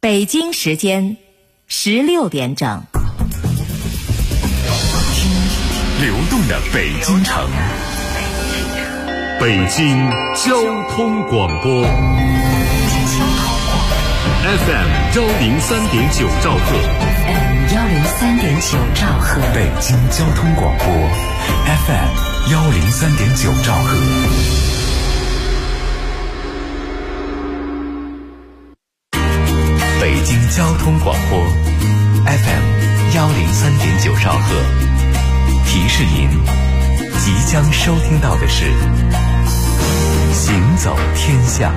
北京时间16点整。 听流动的北京城，北京交通广播 FM103.9兆赫 103.9兆赫， 北京交通广播 FM103.9兆赫。北京交通广播 FM103.9兆赫，提示您即将收听到的是行走天下。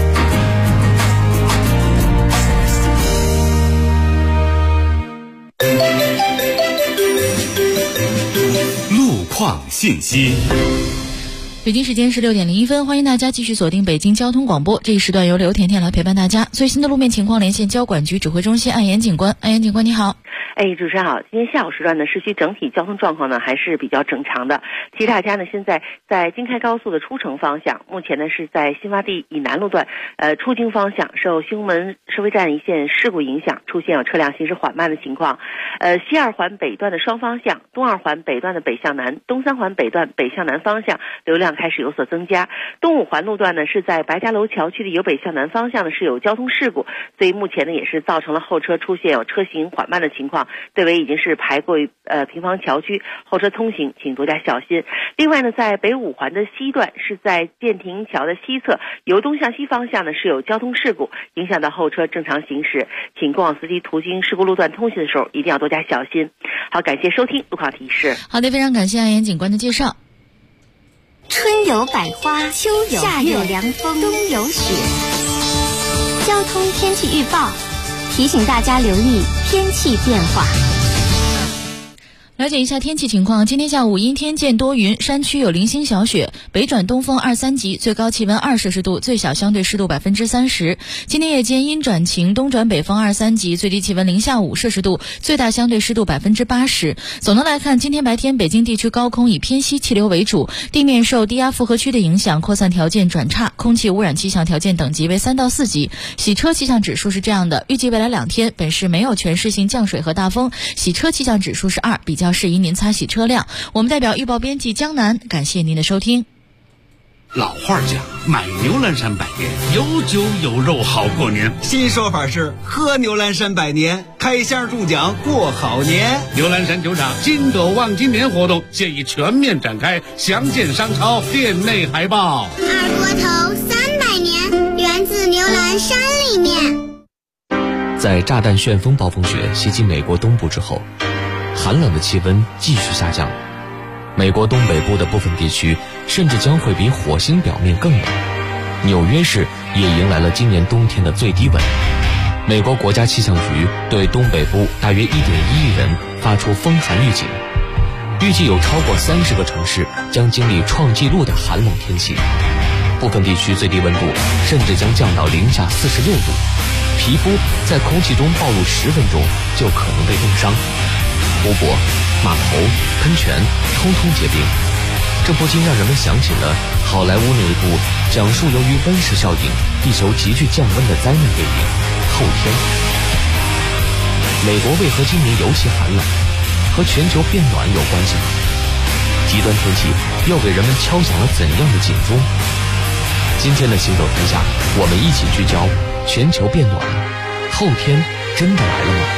路况信息。 北京时间16点01分，欢迎大家继续锁定北京交通广播。这一时段由刘甜甜来陪伴大家。最新的路面情况连线交管局指挥中心安岩警官。安岩警官你好。 主持人好。今天下午时段呢，市区整体交通状况呢还是比较正常的。提示大家呢，现在在京开高速的出城方向，目前呢是在新发地以南路段，出京方向受西红门收费站一线事故影响，出现有车辆行驶缓慢的情况。西二环北段的双方向，东二环北段的北向南，东三环北段北向南方向流量开始有所增加。东五环路段呢是在白家楼桥区的由北向南方向呢是有交通事故，所以目前呢也是造成了后车出现有车行缓慢的情况。队尾已经是排过平房桥区，后车通行请多加小心。另外呢，在北五环的西段是在建亭桥的西侧，由东向西方向呢是有交通事故，影响到后车正常行驶，请过往司机途经事故路段通行的时候一定要多加小心。好，感谢收听路况提示。 好的，非常感谢安岩警官的介绍。 春有百花，秋有夏有凉风，冬有雪。交通天气预报提醒大家留意天气变化。 了解一下天气情况，今天下午阴天见多云，山区有零星小雪，北转东风2、3级，最高气温2摄氏度，最小相对湿度30%。今天夜间阴转晴，东转北风2、3级，最低气温零下5摄氏度，最大相对湿度80%。总的来看，今天白天北京地区高空以偏西气流为主，地面受低压负荷区的影响，扩散条件转差，空气污染气象条件等级为3到4级。洗车气象指数是这样的，预计未来2天本市没有全市性降水和大风，洗车气象指数是2，比较适宜您擦洗车辆。我们代表预报编辑江南，感谢您的收听。 老话讲，买牛栏山百年，有酒有肉好过年。 新说法是喝牛栏山百年，开箱中奖过好年。 牛栏山酒厂金斗望今年活动现已全面展开，详见商超店内海报。 二锅头300年，源自牛栏山里面。 在炸弹旋风暴风雪袭击美国东部之后，寒冷的气温继续下降，美国东北部的部分地区甚至将会比火星表面更冷。纽约市也迎来了今年冬天的最低温。美国国家气象局对东北部大约1.1亿人发出风寒预警，预计有超过30个城市将经历创纪录的寒冷天气，部分地区最低温度甚至将降到零下46度，皮肤在空气中暴露10分钟就可能被冻伤。湖泊、码头、喷泉通通结冰，这不禁让人们想起了好莱坞那一部讲述由于温室效应地球急剧降温的灾难电影《后天》。美国为何今年尤其寒冷？和全球变暖有关系吗？极端天气又给人们敲响了怎样的警钟？今天的行走天下，我们一起聚焦全球变暖，后天真的来了吗？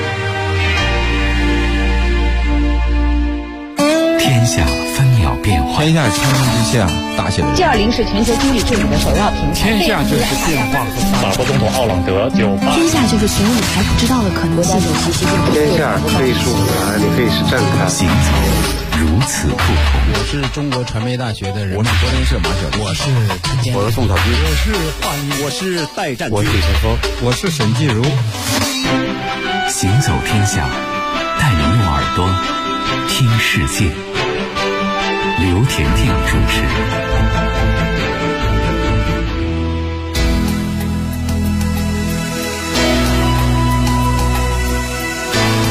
天下分秒变化， 天下千分之下，大写的 G20 是全球经济治理的首要平台。 天下就是变化和法国总统奥朗德就天下就是全舞台不知道的可能性。 天下可以是舞台，也可以是站台。 行走如此不同。 我是中国传媒大学的人，我是柏林社马小丽， 我是宋小军， 我是华谊， 我是戴占军， 我是李晨峰， 我是沈继如。 行走天下，带您用耳朵听世界。刘甜甜主持。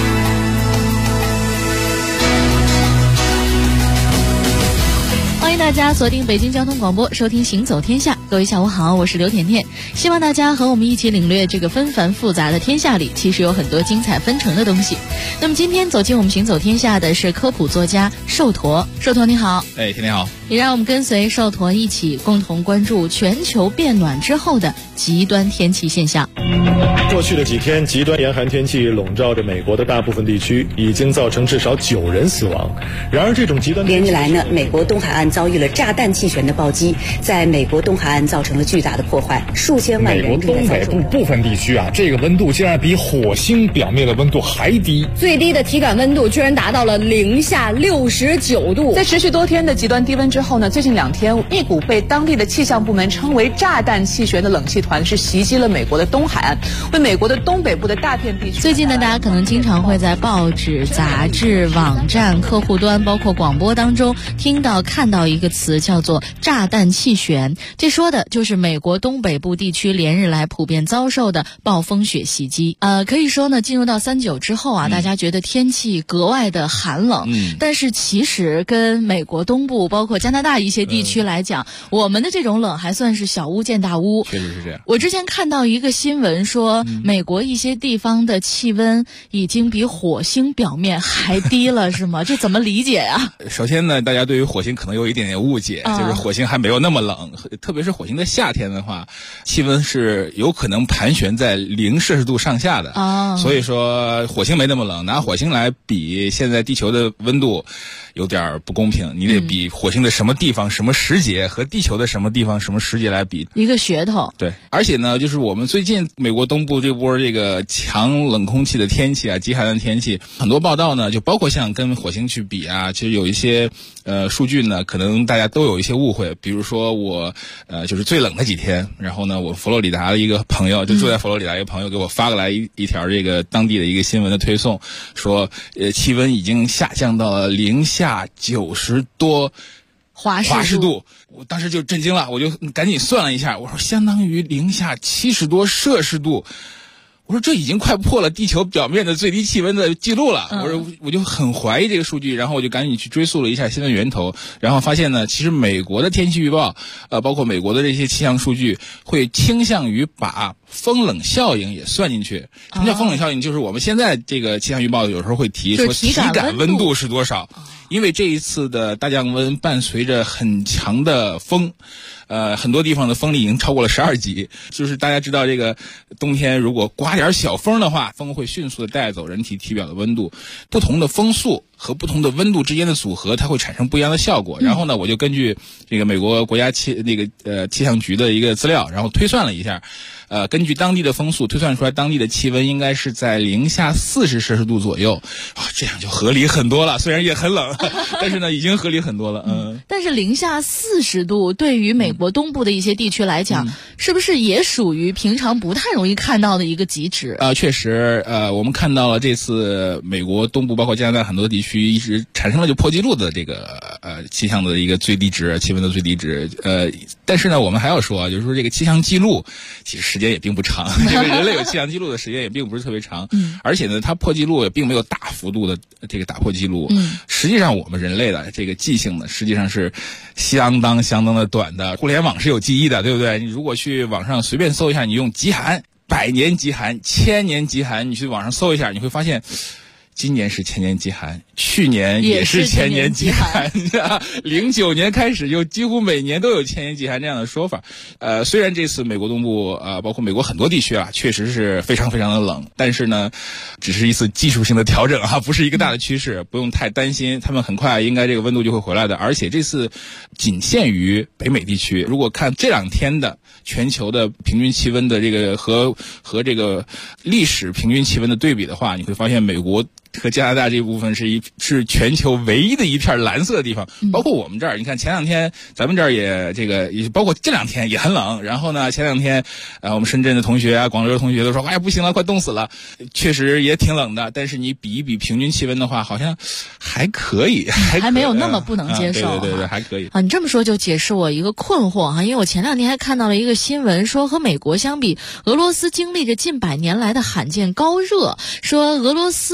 欢迎大大家锁定北京交通广播，收听行走天下。各位下午好，我是刘甜甜，希望大家和我们一起领略这个纷繁复杂的天下里，其实有很多精彩纷呈的东西。那么今天走进我们行走天下的是科普作家寿驼。寿驼你好。 甜甜好。 也让我们跟随寿驼一起共同关注全球变暖之后的极端天气现象。 过去的几天，极端严寒天气笼罩着美国的大部分地区，已经造成至少9人死亡。然而这种极端连日来呢，美国东海岸遭遇了炸弹气旋的暴击，在美国东海岸造成了巨大的破坏，数千万人正在遭受。 美国东北部部分地区这个温度竟然比火星表面的温度还低， 最低的体感温度居然达到了零下69度。在持续多天的极端低温之后呢，最近2天，一股被当地的气象部门称为炸弹气旋的冷气团是袭击了美国的东海岸，为美国的东北部的大片地区。 最近呢，大家可能经常会在报纸、杂志、网站、客户端包括广播当中看到一个词叫做炸弹气旋，这说的就是美国东北部地区连日来普遍遭受的暴风雪袭击。可以说呢，进入到3·9之后大家觉得天气格外的寒冷，但是其实跟美国东部包括加拿大一些地区来讲，我们的这种冷还算是小巫见大巫。 确实是这样。 我之前看到一个新闻说，美国一些地方的气温已经比火星表面还低了，是吗？这怎么理解呀？ 首先呢，大家对于火星可能有一点点误解，就是火星还没有那么冷，特别是火星的夏天的话，气温是有可能盘旋在0摄氏度上下的。所以说火星没那么冷，拿火星来比现在地球的温度有点不公平，你得比火星的什么地方什么时节和地球的什么地方什么时节来比， 一个噱头。 对，而且呢，就是我们最近美国东部这波这个强冷空气的天气极寒的天气，很多报道呢，就包括像跟火星去比其实有一些数据呢，可能大家都有一些误会。比如说我就是最冷的几天，然后呢，我佛罗里达的一个朋友，就住在佛罗里达一个朋友给我发过来一条这个当地的一个新闻的推送，说气温已经下降到了零下90多华氏度。我当时就震惊了，我就赶紧算了一下，我说相当于零下70多摄氏度。我说这已经快破了地球表面的最低气温的记录了。我就很怀疑这个数据，然后我就赶紧去追溯了一下新闻源头，然后发现呢，其实美国的天气预报包括美国的这些气象数据会倾向于把风冷效应也算进去。什么叫风冷效应？就是我们现在这个气象预报有时候会提说体感温度是多少，因为这一次的大降温伴随着很强的风，很多地方的风力已经超过了12级。就是大家知道这个冬天如果刮点小风的话，风会迅速的带走人体体表的温度，不同的风速和不同的温度之间的组合，它会产生不一样的效果。然后呢，我就根据这个美国国家气象局的一个资料，然后推算了一下，根据当地的风速推算出来，当地的气温应该是在零下40摄氏度左右。这样就合理很多了，虽然也很冷，但是呢，已经合理很多了。 但是零下40度对于美国东部的一些地区来讲，是不是也属于平常不太容易看到的一个极值？ 确实，我们看到了这次美国东部包括加拿大很多地区一直产生了就破纪录的这个气象的一个最低值，气温的最低值。但是呢，我们还要说，就是说这个气象记录其实时间也并不长，这个人类有气象记录的时间也并不是特别长，而且呢，它破纪录也并没有大幅度的这个打破记录。实际上我们人类的这个记性呢，实际上是相当的短的。互联网是有记忆的，对不对？你如果去网上随便搜一下，你用极寒、100年极寒、1000年极寒，你去网上搜一下，你会发现今年是1000年极寒，去年也是1000年极寒，09年开始就几乎每年都有1000年极寒这样的说法。虽然这次美国东部包括美国很多地区确实是非常的冷，但是呢，只是一次技术性的调整不是一个大的趋势，不用太担心，他们很快应该这个温度就会回来的。而且这次仅限于北美地区，如果看这2天的全球的平均气温的这个和这个历史平均气温的对比的话，你会发现美国和加拿大这部分是全球唯一的一片蓝色的地方。包括我们这儿，你看前2天咱们这儿也包括这2天也很冷。然后呢，前2天我们深圳的同学广州的同学都说不行了，快冻死了。确实也挺冷的，但是你比一比平均气温的话，好像还可以， 还没有那么不能接受。 对，还可以。 你这么说就解释我一个困惑因为我前2天还看到了一个新闻，说和美国相比，俄罗斯经历着近100年来的罕见高热，说俄罗斯水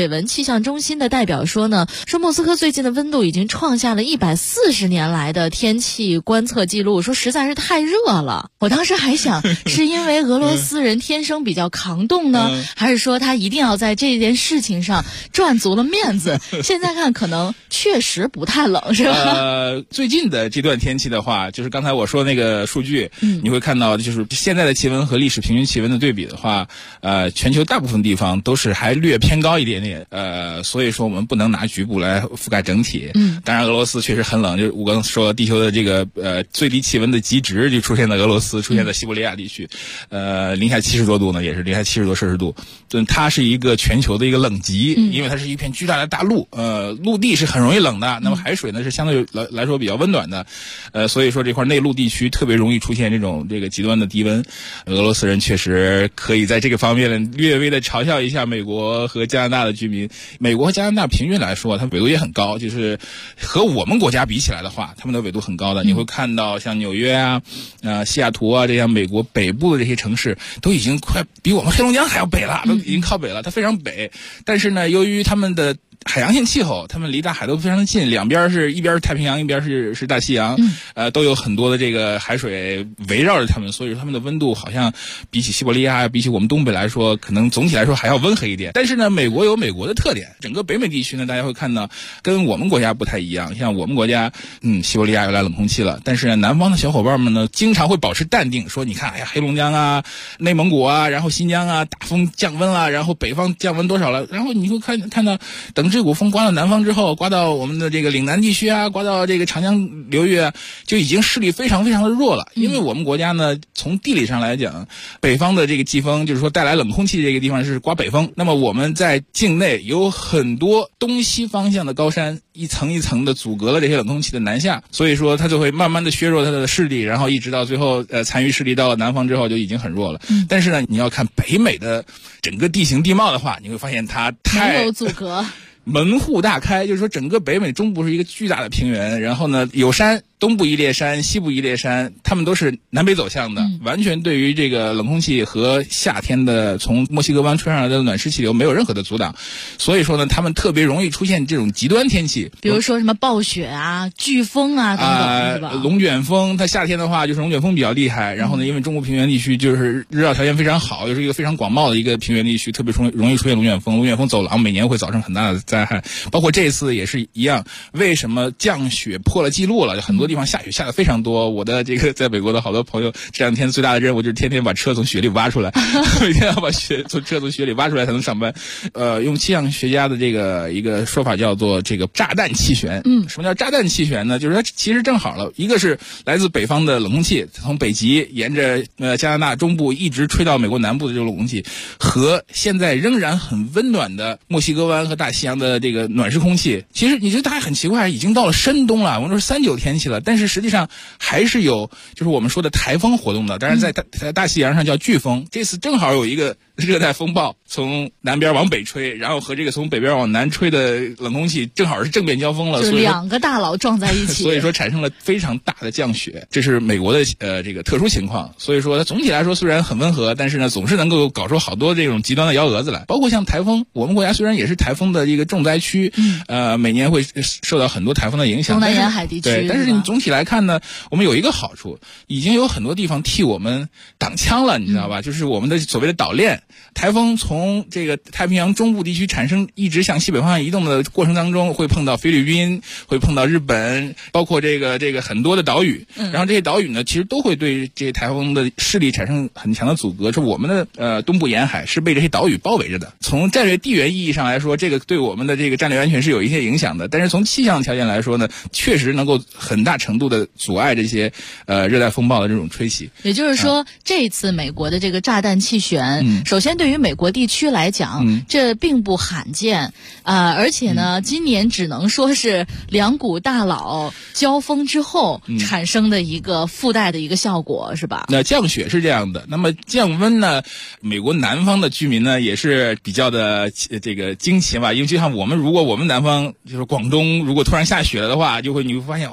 闻气象中心的代表说呢，说莫斯科最近的温度已经创下了140年来的天气观测记录，说实在是太热了。我当时还想，是因为俄罗斯人天生比较抗冻呢，还是说他一定要在这件事情上赚足了面子？现在看可能确实不太冷，是吧？ 最近的这段天气的话，就是刚才我说那个数据，你会看到，就是现在的气温和历史平均气温的对比的话，全球大部分地方都是还略偏高一点点，所以说我们不能拿局部来覆盖整体。当然俄罗斯确实很冷，就是我刚说地球的这个最低气温的极值就出现在俄罗斯，出现在西伯利亚地区，零下70多度呢，也是零下70多摄氏度。它是一个全球的一个冷极，因为它是一片巨大的大陆，陆地是很容易冷的，那么海水呢是相对来说比较温暖的，所以说这块内陆地区特别容易出现这个极端的低温。俄罗斯人确实可以在这个方面略微的嘲笑一下美国和加拿大的居民。美国和加拿大平均来说，它纬度也很高，就是和我们国家比起来的话，他们的纬度很高的。你会看到像纽约啊、西雅图啊这样美国北部的这些城市，都已经快比我们黑龙江还要北了，都已经靠北了，它非常北。但是呢，由于他们的海洋性气候，他们离大海都非常的近，两边是一边是太平洋，一边是大西洋，都有很多的这个海水围绕着他们，所以说他们的温度好像比起西伯利亚，比起我们东北来说，可能总体来说还要温和一点。但是呢，美国有美国的特点，整个北美地区呢，大家会看到跟我们国家不太一样。像我们国家，西伯利亚又来冷空气了，但是呢，南方的小伙伴们呢，经常会保持淡定，说你看，哎呀，黑龙江啊、内蒙古啊，然后新疆啊，大风降温了，然后北方降温多少了，然后你会看到等这股风刮到南方之后，刮到我们的这个岭南地区啊，刮到这个长江流域啊，就已经势力非常非常的弱了。因为我们国家呢，从地理上来讲，北方的这个季风，就是说带来冷空气这个地方是刮北风，那么我们在境内有很多东西方向的高山，一层一层的阻隔了这些冷空气的南下，所以说它就会慢慢的削弱它的势力，然后一直到最后残余势力到了南方之后就已经很弱了。但是呢，你要看北美的整个地形地貌的话，你会发现它没有阻隔， 门户大开，就是说整个北美中部是一个巨大的平原，然后呢有山，东部一列山，西部一列山，它们都是南北走向的，完全对于这个冷空气和夏天的从墨西哥湾吹上来的暖湿气流没有任何的阻挡，所以说呢，它们特别容易出现这种极端天气， 比如说什么暴雪啊、飓风啊等等，是吧？ 龙卷风，它夏天的话就是龙卷风比较厉害，然后呢，因为中部平原地区就是日照条件非常好，又是一个非常广袤的一个平原地区，特别容易出现龙卷风，龙卷风走廊每年会造成很大的灾害，包括这次也是一样。为什么降雪破了记录了？很多地方下雪下的非常多。我的这个在美国的好多朋友，这两天最大的任务就是天天把车从雪里挖出来，每天要把车从雪里挖出来才能上班。用气象学家的这个一个说法叫做这个炸弹气旋。什么叫炸弹气旋呢？就是它其实正好了，一个是来自北方的冷空气，从北极沿着加拿大中部一直吹到美国南部的这种冷空气，和现在仍然很温暖的墨西哥湾和大西洋的这个暖湿空气。其实你觉得它很奇怪，已经到了深冬了，我们说是39天气了，但是实际上还是有就是我们说的台风活动的，当然在大西洋上叫飓风。这次正好有一个热带风暴从南边往北吹，然后和这个从北边往南吹的冷空气正好是正面交锋了， 就两个大佬撞在一起， 所以说产生了非常大的降雪，这是美国的这个特殊情况。所以说它总体来说虽然很温和，但是呢总是能够搞出好多这种极端的幺蛾子来，包括像台风，我们国家虽然也是台风的一个重灾区，每年会受到很多台风的影响， 东南沿海地区， 对，但是你总体来看呢，我们有一个好处，已经有很多地方替我们挡枪了，你知道吧？就是我们的所谓的岛链，台风从这个太平洋中部地区产生，一直向西北方向移动的过程当中，会碰到菲律宾，会碰到日本，包括这个很多的岛屿，然后这些岛屿呢，其实都会对这些台风的势力产生很强的阻隔。是我们的东部沿海是被这些岛屿包围着的。从战略地缘意义上来说，这个对我们的这个战略安全是有一些影响的。但是从气象条件来说呢，确实能够很大程度的阻碍这些热带风暴的这种吹袭。 也就是说，这次美国的这个炸弹气旋，首先对于美国地区来讲，这并不罕见，而且呢，今年只能说是两股大佬交锋之后产生的一个附带的一个效果，是吧？ 那降雪是这样的，那么降温呢，美国南方的居民呢也是比较的这个惊奇吧，因为就像如果我们南方就是广东，如果突然下雪了的话，你会发现哇，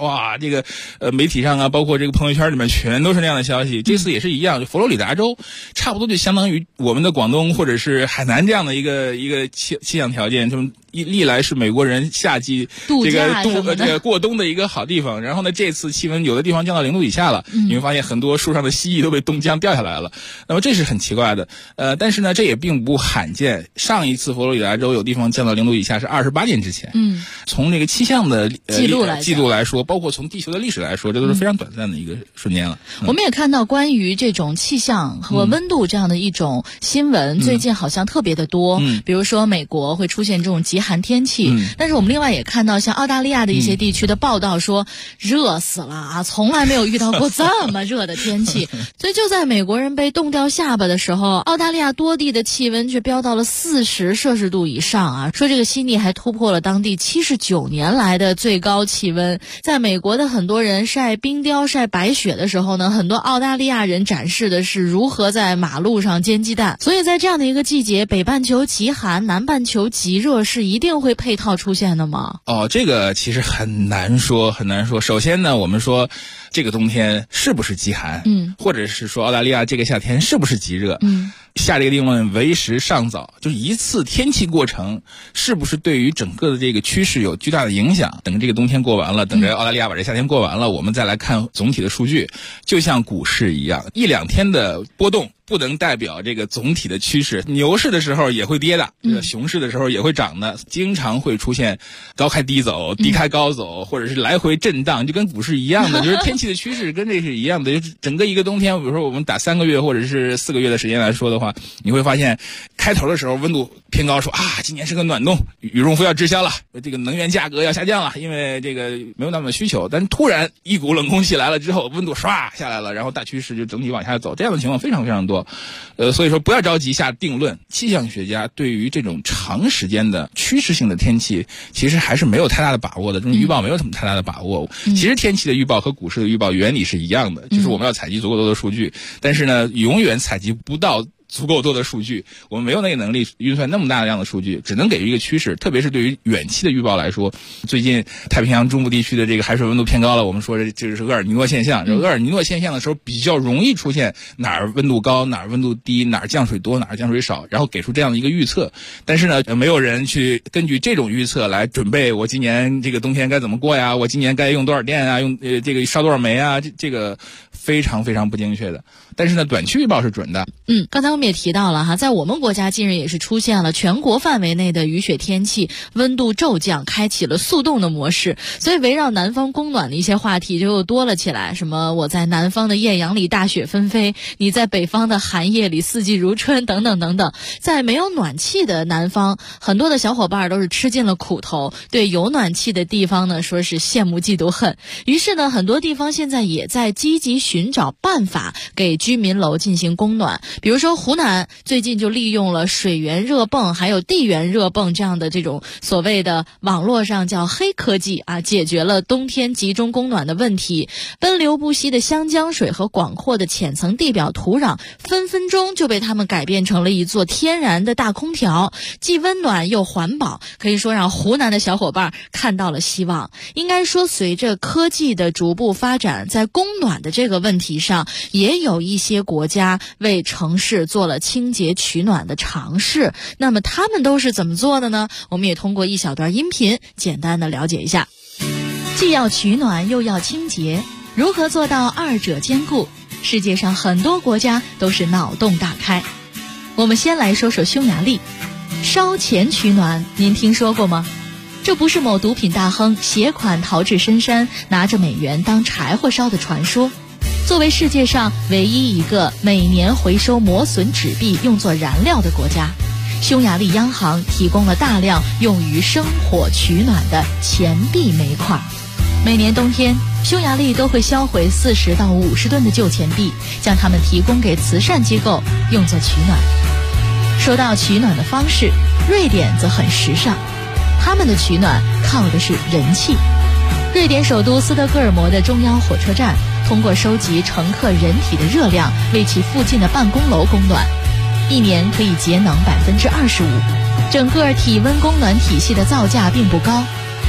这个媒体上啊，包括这个朋友圈里面全都是那样的消息。这次也是一样，佛罗里达州差不多就相当于我们的广东或者是海南这样的一个气象条件，就历来是美国人夏季这个过冬的一个好地方。然后呢，这次气温有的地方降到0度以下了，你会发现很多树上的蜥蜴都被冻僵掉下来了。那么这是很奇怪的，但是呢，这也并不罕见。上一次佛罗里达州有地方降到0度以下是28年之前。从这个气象的记录来说，包括从地球的历史来说，这都是非常短暂的一个瞬间了。 我们也看到关于这种气象和温度这样的一种新闻，最近好像特别的多。比如说美国会出现这种极寒天气，但是我们另外也看到像澳大利亚的一些地区的报道说，热死了啊，从来没有遇到过这么热的天气。所以就在美国人被冻掉下巴的时候，澳大利亚多地的气温却飙到了40摄氏度以上啊！说这个悉尼还突破了当地79年来的最高气温。在美国的很多人晒冰雕、晒白雪的时候呢，很多澳大利亚人展示的是如何在马路上煎鸡蛋。所以在这样的一个季节，北半球极寒，南半球极热是一定会配套出现的吗？ 这个其实很难说。首先呢，我们说这个冬天是不是极寒，或者是说澳大利亚这个夏天是不是极热，下这个定论为时尚早。就是一次天气过程是不是对于整个的这个趋势有巨大的影响，等这个冬天过完了，等着澳大利亚把这夏天过完了，我们再来看总体的数据。就像股市一样，1-2天的波动不能代表这个总体的趋势。牛市的时候也会跌的，熊市的时候也会涨的，经常会出现高开低走、低开高走，或者是来回震荡，就跟股市一样的。就是天气的趋势跟这是一样的。就是整个一个冬天，比如说我们打3个月或者是4个月的时间来说的话，你会发现开头的时候温度偏高，说今年是个暖冬，羽绒服要滞销了，这个能源价格要下降了，因为这个没有那么的需求。但突然一股冷空气来了之后，温度唰下来了，然后大趋势就整体往下走，这样的情况非常非常多。所以说不要着急下定论。气象学家对于这种长时间的趋势性的天气其实还是没有太大的把握的，这种预报没有什么太大的把握。其实天气的预报和股市的预报原理是一样的，就是我们要采集足够多的数据，但是呢永远采集不到足够多的数据，我们没有那个能力运算那么大量的数据，只能给予一个趋势。特别是对于远期的预报来说，最近太平洋中部地区的这个海水温度偏高了，我们说这是厄尔尼诺现象。厄尔尼诺现象的时候比较容易出现哪儿温度高，哪儿温度低，哪儿降水多，哪儿降水少，然后给出这样的一个预测。但是呢，没有人去根据这种预测来准备我今年这个冬天该怎么过呀，我今年该用多少电啊，用这个烧多少煤啊，这个非常非常不精确的。但是呢，短期预报是准的。 刚才我们也提到了哈，在我们国家近日也是出现了全国范围内的雨雪天气，温度骤降，开启了速冻的模式。所以围绕南方供暖的一些话题就又多了起来，什么我在南方的艳阳里大雪纷飞，你在北方的寒夜里四季如春，等等等等。在没有暖气的南方，很多的小伙伴都是吃尽了苦头，对有暖气的地方呢说是羡慕嫉妒恨。于是呢，很多地方现在也在积极寻找办法给居民楼进行供暖。比如说湖南最近就利用了水源热泵还有地源热泵这样的这种所谓的网络上叫黑科技啊，解决了冬天集中供暖的问题。奔流不息的湘江水和广阔的浅层地表土壤分分钟就被他们改变成了一座天然的大空调，既温暖又环保，可以说让湖南的小伙伴看到了希望。应该说随着科技的逐步发展，在供暖的这个问题上也有一些国家为城市做了清洁取暖的尝试。那么他们都是怎么做的呢？我们也通过一小段音频简单的了解一下。既要取暖又要清洁，如何做到二者兼顾？世界上很多国家都是脑洞大开。我们先来说说匈牙利。烧钱取暖，您听说过吗？这不是某毒品大亨携款逃至深山，拿着美元当柴火烧的传说。作为世界上唯一一个每年回收磨损纸币用作燃料的国家，匈牙利央行提供了大量用于生火取暖的钱币煤块。每年冬天，匈牙利都会销毁40到50吨的旧钱币，将它们提供给慈善机构用作取暖。说到取暖的方式，瑞典则很时尚，他们的取暖靠的是人气。瑞典首都斯德哥尔摩的中央火车站通过收集乘客人体的热量，为其附近的办公楼供暖，一年可以节能25%。整个体温供暖体系的造价并不高，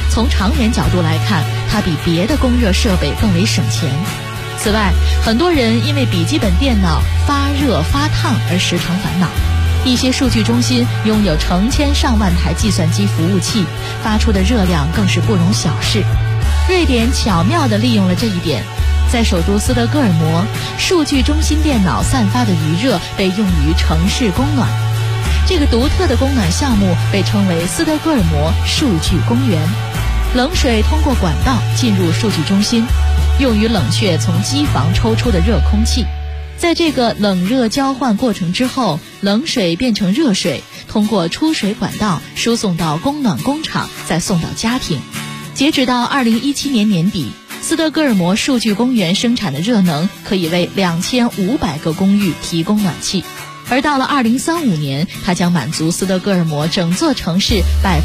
从长远角度来看，它比别的供热设备更为省钱。此外，很多人因为笔记本电脑发热发烫而时常烦恼。一些数据中心拥有成千上万台计算机服务器，发出的热量更是不容小视。瑞典巧妙地利用了这一点，在首都斯德哥尔摩，数据中心电脑散发的余热被用于城市供暖。这个独特的供暖项目被称为斯德哥尔摩数据公园。冷水通过管道进入数据中心，用于冷却从机房抽出的热空气。在这个冷热交换过程之后，冷水变成热水，通过出水管道输送到供暖工厂，再送到家庭。截止到2017年年底，斯德哥尔摩数据公园生产的热能可以为2500个公寓提供暖气，而到了2035年，它将满足斯德哥尔摩整座城市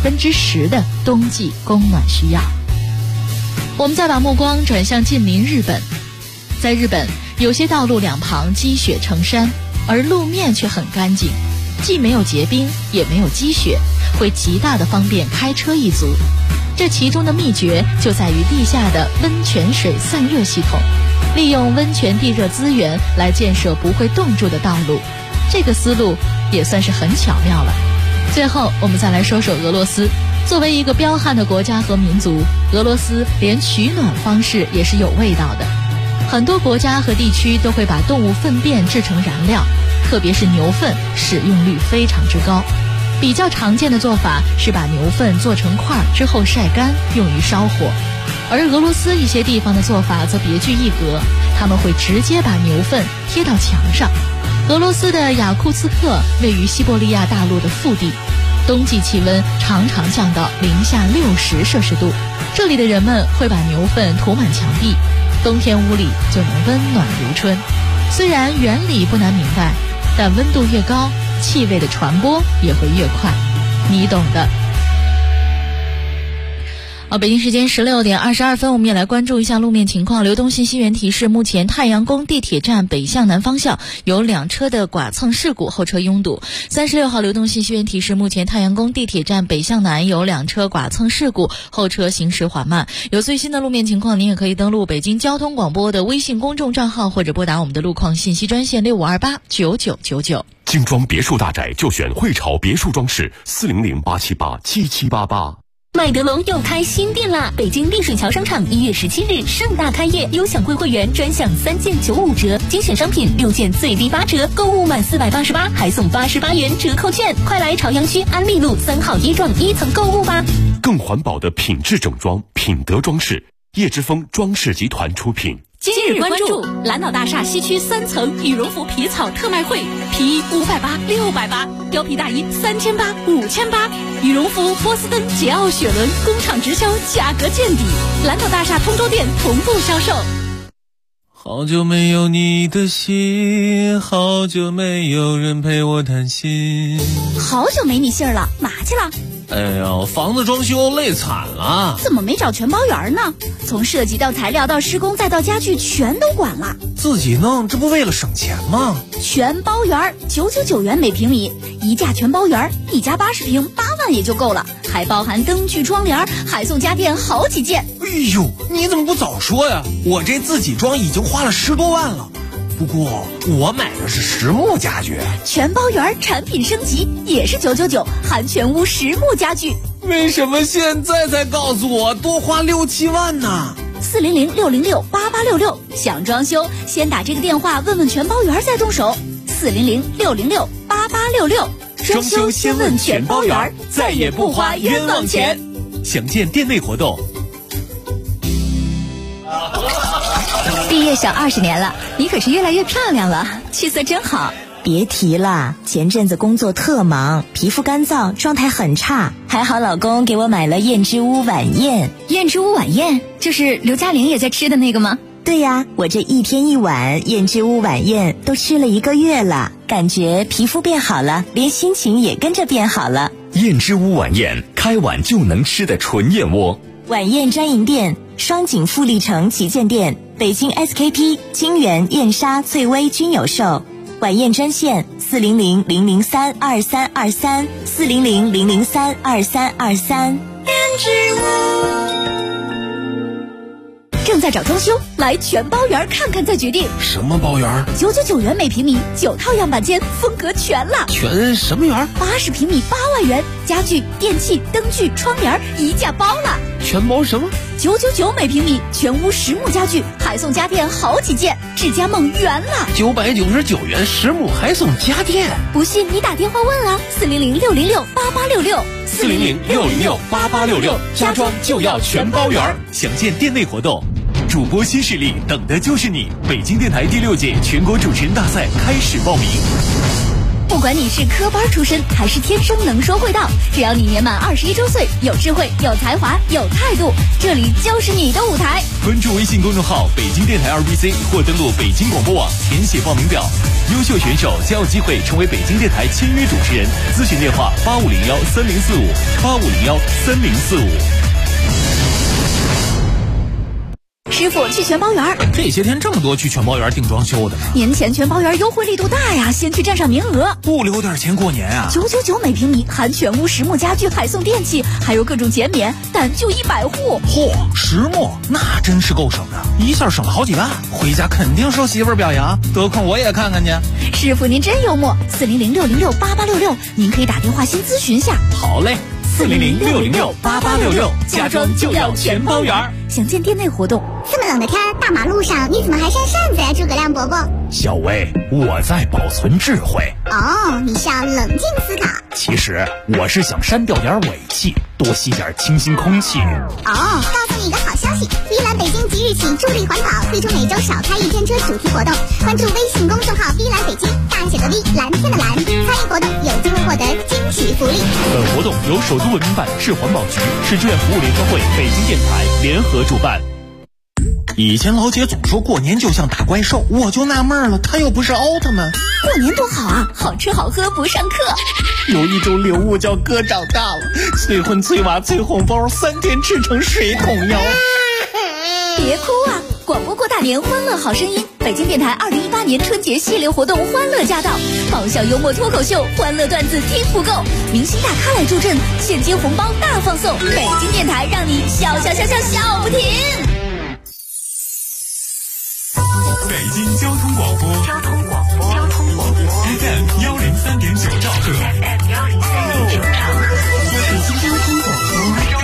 10%的冬季供暖需要。我们再把目光转向近邻日本，在日本，有些道路两旁积雪成山，而路面却很干净，既没有结冰，也没有积雪，会极大的方便开车一族。这其中的秘诀就在于地下的温泉水散热系统，利用温泉地热资源来建设不会冻住的道路。这个思路也算是很巧妙了。最后，我们再来说说俄罗斯。作为一个彪悍的国家和民族，俄罗斯连取暖方式也是有味道的。很多国家和地区都会把动物粪便制成燃料，特别是牛粪使用率非常之高。比较常见的做法是把牛粪做成块之后晒干，用于烧火。而俄罗斯一些地方的做法则别具一格，他们会直接把牛粪贴到墙上。俄罗斯的雅库茨克位于西伯利亚大陆的腹地，冬季气温常常降到-60摄氏度，这里的人们会把牛粪涂满墙壁，冬天屋里就能温暖如春。虽然原理不难明白，但温度越高，气味的传播也会越快，你懂的。北京时间16点22分，我们也来关注一下路面情况。流动信息源提示，目前太阳宫地铁站北向南方向有2车的剐蹭事故，后车拥堵。36号流动信息源提示，目前太阳宫地铁站北向南有2车剐蹭事故，后车行驶缓慢。有最新的路面情况，您也可以登录北京交通广播的微信公众账号，或者拨打我们的路况信息专线65289999。 精装别墅大宅就选汇潮别墅装饰，400-878-7788。 麦德龙又开新店啦！北京丽水桥商场1月17日盛大开业，优享贵会员专享3件95折，精选商品6件最低8折，购物满488还送88元折扣券，快来朝阳区安利路3号1幢1层购物吧！ 更环保的品质整装，品德装饰，叶之峰装饰集团出品。 今日关注蓝岛大厦西区3层羽绒服皮草特卖会，皮衣580、680，貂皮大衣3800、5800，羽绒服波司登、捷奥雪伦工厂直销，价格见底。蓝岛大厦通州店同步销售。 好久没有你的信，好久没有人陪我谈心。 好久没你信儿了，嘛去了？ 哎呀，房子装修累惨了。 怎么没找全包员呢？从设计到材料到施工再到家具全都管了。 自己弄，这不为了省钱吗？ 全包员999元每平米，一价全包员，1家80平8万也就够了，还包含灯具窗帘，还送家电好几件。 哎呦，你怎么不早说呀？我这自己装已经花了10多万了。不过我买的是实木家具， 全包员产品升级也是999，含全屋实木家具。 为什么现在才告诉我多花6、7万呢 ？400-606-8866，想装修先打这个电话问问全包员再动手。400-606-8866， 装修先问全包员，再也不花冤枉钱。详见店内活动。 毕业小20年了，你可是越来越漂亮了，气色真好。 别提了，前阵子工作特忙，皮肤干燥，状态很差，还好老公给我买了燕之屋晚宴。 燕之屋晚宴就是刘嘉玲也在吃的那个吗？ 对呀，我这1天1碗燕之屋晚宴都吃了1个月了，感觉皮肤变好了，连心情也跟着变好了。 燕之屋晚宴，开碗就能吃的纯燕窝。 晚宴专营店：双井富力城旗舰店、北京 SKP、金源、燕莎、翠微均有售。晚宴专线400-003-2323，400-003-2323。 之屋。正在找装修，来全包园看看再决定。 什么包园 ？999元每平米，9套样板间，风格全了。 全什么园 ？80平米8万元，家具、电器、灯具、窗帘一价包了。 全包什么 ？999每平米，全屋实木家具，还送家电好几件，智家梦圆了。 999元实木还送家电， 不信你打电话问啊，400-606-8866，400-606-8866， 家装就要全包圆。想见店内活动，主播新势力等的就是你！北京电台第6届全国主持人大赛开始报名。 不管你是科班出身还是天生能说会道，只要你年满21周岁，有智慧、有才华、有态度，这里就是你的舞台。 关注微信公众号北京电台2BC 或登录北京广播网填写报名表，优秀选手将有机会成为北京电台签约主持人。咨询电话8501-3045，8501-3045。 师傅去全包园。 这些天这么多去全包园订装修的呢。 年前全包园优惠力度大呀，先去占上名额。 不留点钱过年啊 ？999每平米，含全屋实木家具，还送电器，还有各种减免，但就100户。 嚯，实木那真是够省的，一下省了好几万，回家肯定受媳妇儿表扬，得空我也看看去。 师傅您真幽默，400-606-8866，您可以打电话先咨询下。 好嘞 ，400-606-8866，家装就要全包园。 想见店内活动。 这么冷的天，大马路上你怎么还扇扇子呀，诸葛亮伯伯？ 小薇，我在保存智慧。 哦，你是要冷静思考。 其实我是想删掉点尾气，多吸点清新空气。 哦，告诉你一个好消息，V蓝北京即日起助力环保，推出每周少开1天车主题活动。关注微信公众号 V蓝北京，大写的 V， 蓝天的蓝，参与活动有机会获得惊喜福利。 本活动由首都文明办、市环保局、市志愿服务联合会、北京电台联合主办。 以前老姐总说过年就像打怪兽，我就纳闷了，她又不是奥特曼。 过年多好啊，好吃好喝不上课。 有一种礼物叫哥长大了，催婚催娃催红包，3天吃成水桶腰。 别哭啊，广播过大年，欢乐好声音。北京电台2018年春节系列活动欢乐驾到，爆笑幽默脱口秀，欢乐段子听不够，明星大咖来助阵，现金红包大放送。北京电台让你笑笑笑笑笑不停。 北京交通广播FM 103.9兆赫，北京交通广播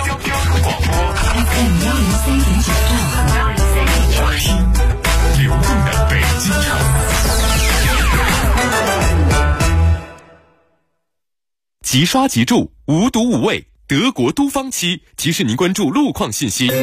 FM 103.9兆赫，流动的北京城。即刷即住，无毒无味，德国都方漆提示您关注路况信息。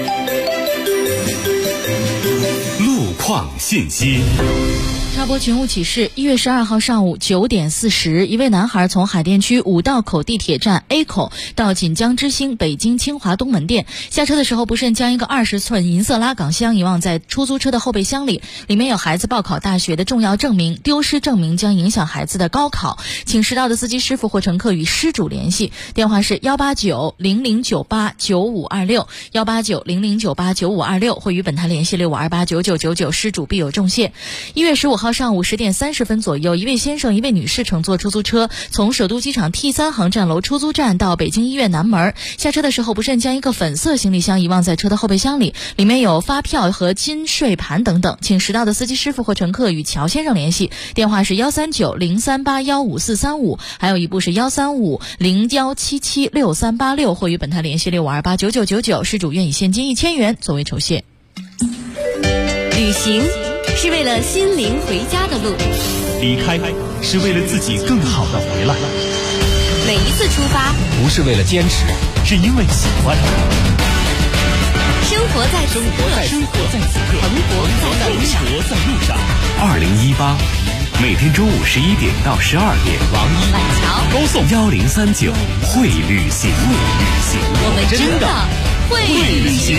况信息。 插播群务启事：1月12号上午9点40，一位男孩从海淀区五道口地铁站 A 口到锦江之星北京清华东门店，下车的时候不慎将一个20寸银色拉杆箱遗忘在出租车的后备箱里，里面有孩子报考大学的重要证明，丢失证明将影响孩子的高考，请拾到的司机师傅或乘客与失主联系，电话是18900989526 18900989526，或与本台联系65289999，失主必有重谢。1月15号上午10点30分左右，一位先生一位女士乘坐出租车从首都机场 T3 航站楼出租站到北京医院南门，下车的时候不慎将一个粉色行李箱遗忘在车的后备箱里，里面有发票和金税盘等等，请拾到的司机师傅或乘客与乔先生联系，电话是13903815435，还有一部是13501776386，或与本台联系65289999，失主愿以现金1000元作为酬谢。 旅行是为了心灵回家的路， 离开是为了自己更好的回来。 每一次出发不是为了坚持， 是因为喜欢。 生活在此刻， 生活在此刻， 蓬勃在路上。 2018，每天中午11点到12点， 王一、板桥高送1039会旅行， 我们真的会旅行。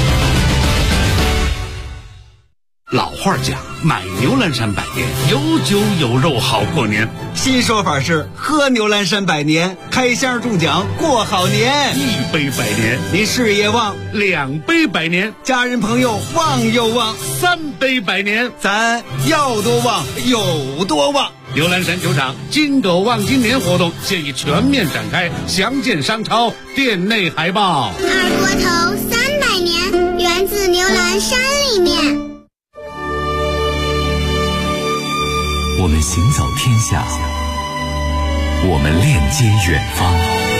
老话讲，买牛栏山百年，有酒有肉好过年。 新说法是喝牛栏山百年，开箱中奖过好年。 1杯百年， 您事业旺 ；2杯百年， 家人朋友旺又旺； 3杯百年， 咱要多旺有多旺。 牛栏山球场金狗望今年活动现已全面展开，详见商超店内海报。 二锅头300年，源自牛栏山里面。 我们行走天下，我们链接远方。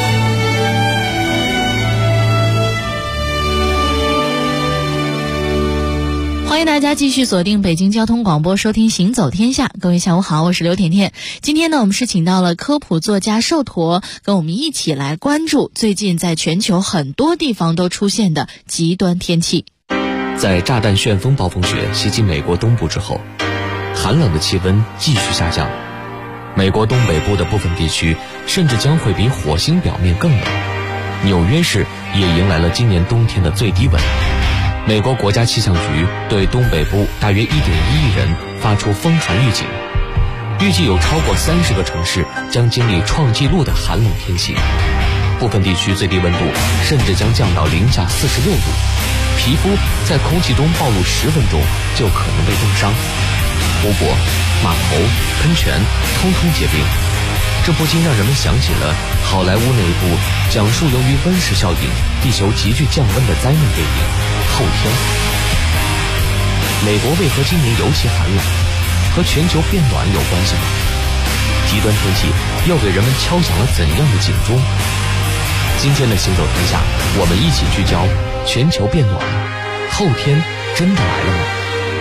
欢迎大家继续锁定北京交通广播，收听行走天下。各位下午好，我是刘甜甜。今天呢，我们是请到了科普作家寿陀，跟我们一起来关注最近在全球很多地方都出现的极端天气。 在炸弹旋风暴风雪袭击美国东部之后，寒冷的气温继续下降，美国东北部的部分地区甚至将会比火星表面更冷。纽约市也迎来了今年冬天的最低温。美国国家气象局对东北部大约1.1亿人发出风寒预警，预计有超过30个城市将经历创纪录的寒冷天气，部分地区最低温度甚至将降到零下46度，皮肤在空气中暴露10分钟就可能被冻伤。湖泊、码头、喷泉通通结冰，这不禁让人们想起了好莱坞那一部讲述由于温室效应地球急剧降温的灾难电影《后天》。美国为何今年尤其寒冷？和全球变暖有关系吗？极端天气又给人们敲响了怎样的警钟？今天的行走天下，我们一起聚焦全球变暖，后天真的来了吗？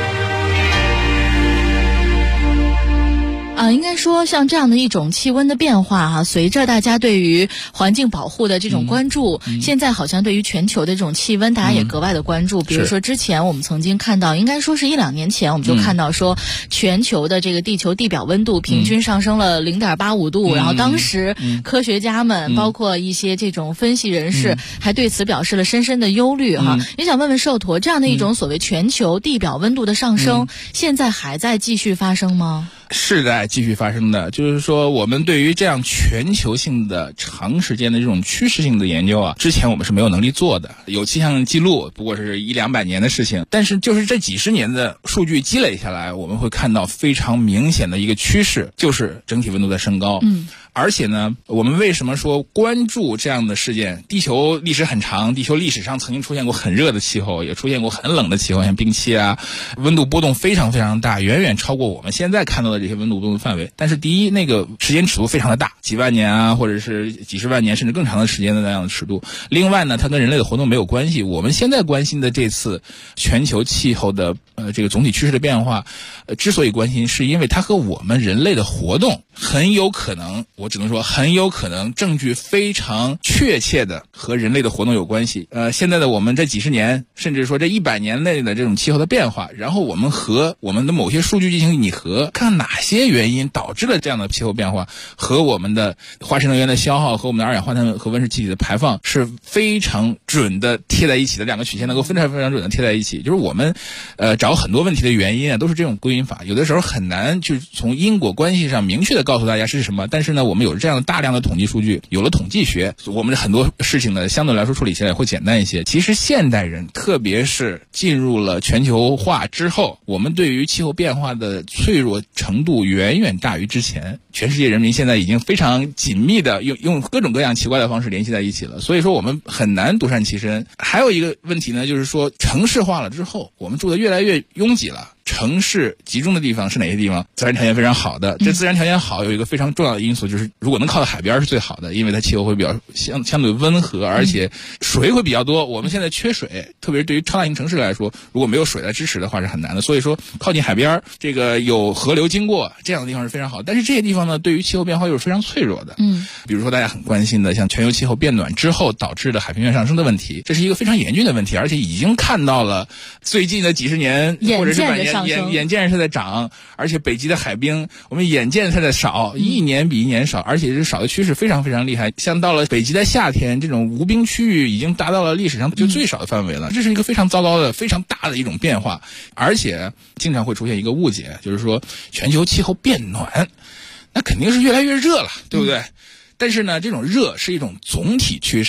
应该说像这样的一种气温的变化随着大家对于环境保护的这种关注，现在好像对于全球的这种气温大家也格外的关注。比如说之前我们曾经看到，应该说是1-2年前我们就看到说全球的这个地球地表温度平均上升了0.85度，然后当时科学家们包括一些这种分析人士还对此表示了深深的忧虑也想问问寿陀，这样的一种所谓全球地表温度的上升现在还在继续发生吗？ 是在继续发生的，就是说我们对于这样全球性的长时间的这种趋势性的研究之前我们是没有能力做的，有气象记录不过是100-200年的事情，但是就是这几十年的数据积累下来，我们会看到非常明显的一个趋势，就是整体温度在升高。而且呢，我们为什么说关注这样的事件？地球历史很长，地球历史上曾经出现过很热的气候，也出现过很冷的气候，像冰期温度波动非常非常大，远远超过我们现在看到的这些温度波动范围。但是第一，那个时间尺度非常的大，几万年或者是几十万年甚至更长的时间的那样的尺度。另外呢，它跟人类的活动没有关系。我们现在关心的这次全球气候的这个总体趋势的变化，之所以关心，是因为它和我们人类的活动很有可能，我只能说很有可能，证据非常确切的和人类的活动有关系。现在的我们这几十年，甚至说这100年内的这种气候的变化，然后我们和我们的某些数据进行拟合，看哪些原因导致了这样的气候变化，和我们的化石能源的消耗和我们的二氧化碳和温室气体的排放是非常准的贴在一起的，两个曲线能够非常非常准的贴在一起。就是我们找很多问题的原因都是这种归因法，有的时候很难去从因果关系上明确的告诉大家是什么，但是呢，我们有这样的大量的统计数据，有了统计学，我们很多事情呢相对来说处理起来会简单一些。其实现代人，特别是进入了全球化之后，我们对于气候变化的脆弱程度远远大于之前。全世界人民现在已经非常紧密的用各种各样奇怪的方式联系在一起了，所以说我们很难独善其身。还有一个问题呢，就是说城市化了之后，我们住的越来越拥挤了。城市集中的地方是哪些地方？自然条件非常好的。这自然条件好有一个非常重要的因素，就是如果能靠到海边是最好的，因为它气候会比较相对温和，而且水会比较多。我们现在缺水，特别是对于超大型城市来说，如果没有水来支持的话是很难的。所以说靠近海边，这个有河流经过这样的地方是非常好。但是这些地方呢，对于气候变化又是非常脆弱的。比如说大家很关心的像全球气候变暖之后导致的海平面上升的问题，这是一个非常严峻的问题，而且已经看到了最近的几十年或者是100年眼见是在涨，而且北极的海冰我们眼见是在少，一年比一年少，而且是少的趋势非常非常厉害。像到了北极的夏天，这种无冰区域已经达到了历史上就最少的范围了，这是一个非常糟糕的非常大的一种变化。而且经常会出现一个误解，就是说全球气候变暖那肯定是越来越热了，对不对？但是呢，这种热是一种总体趋势，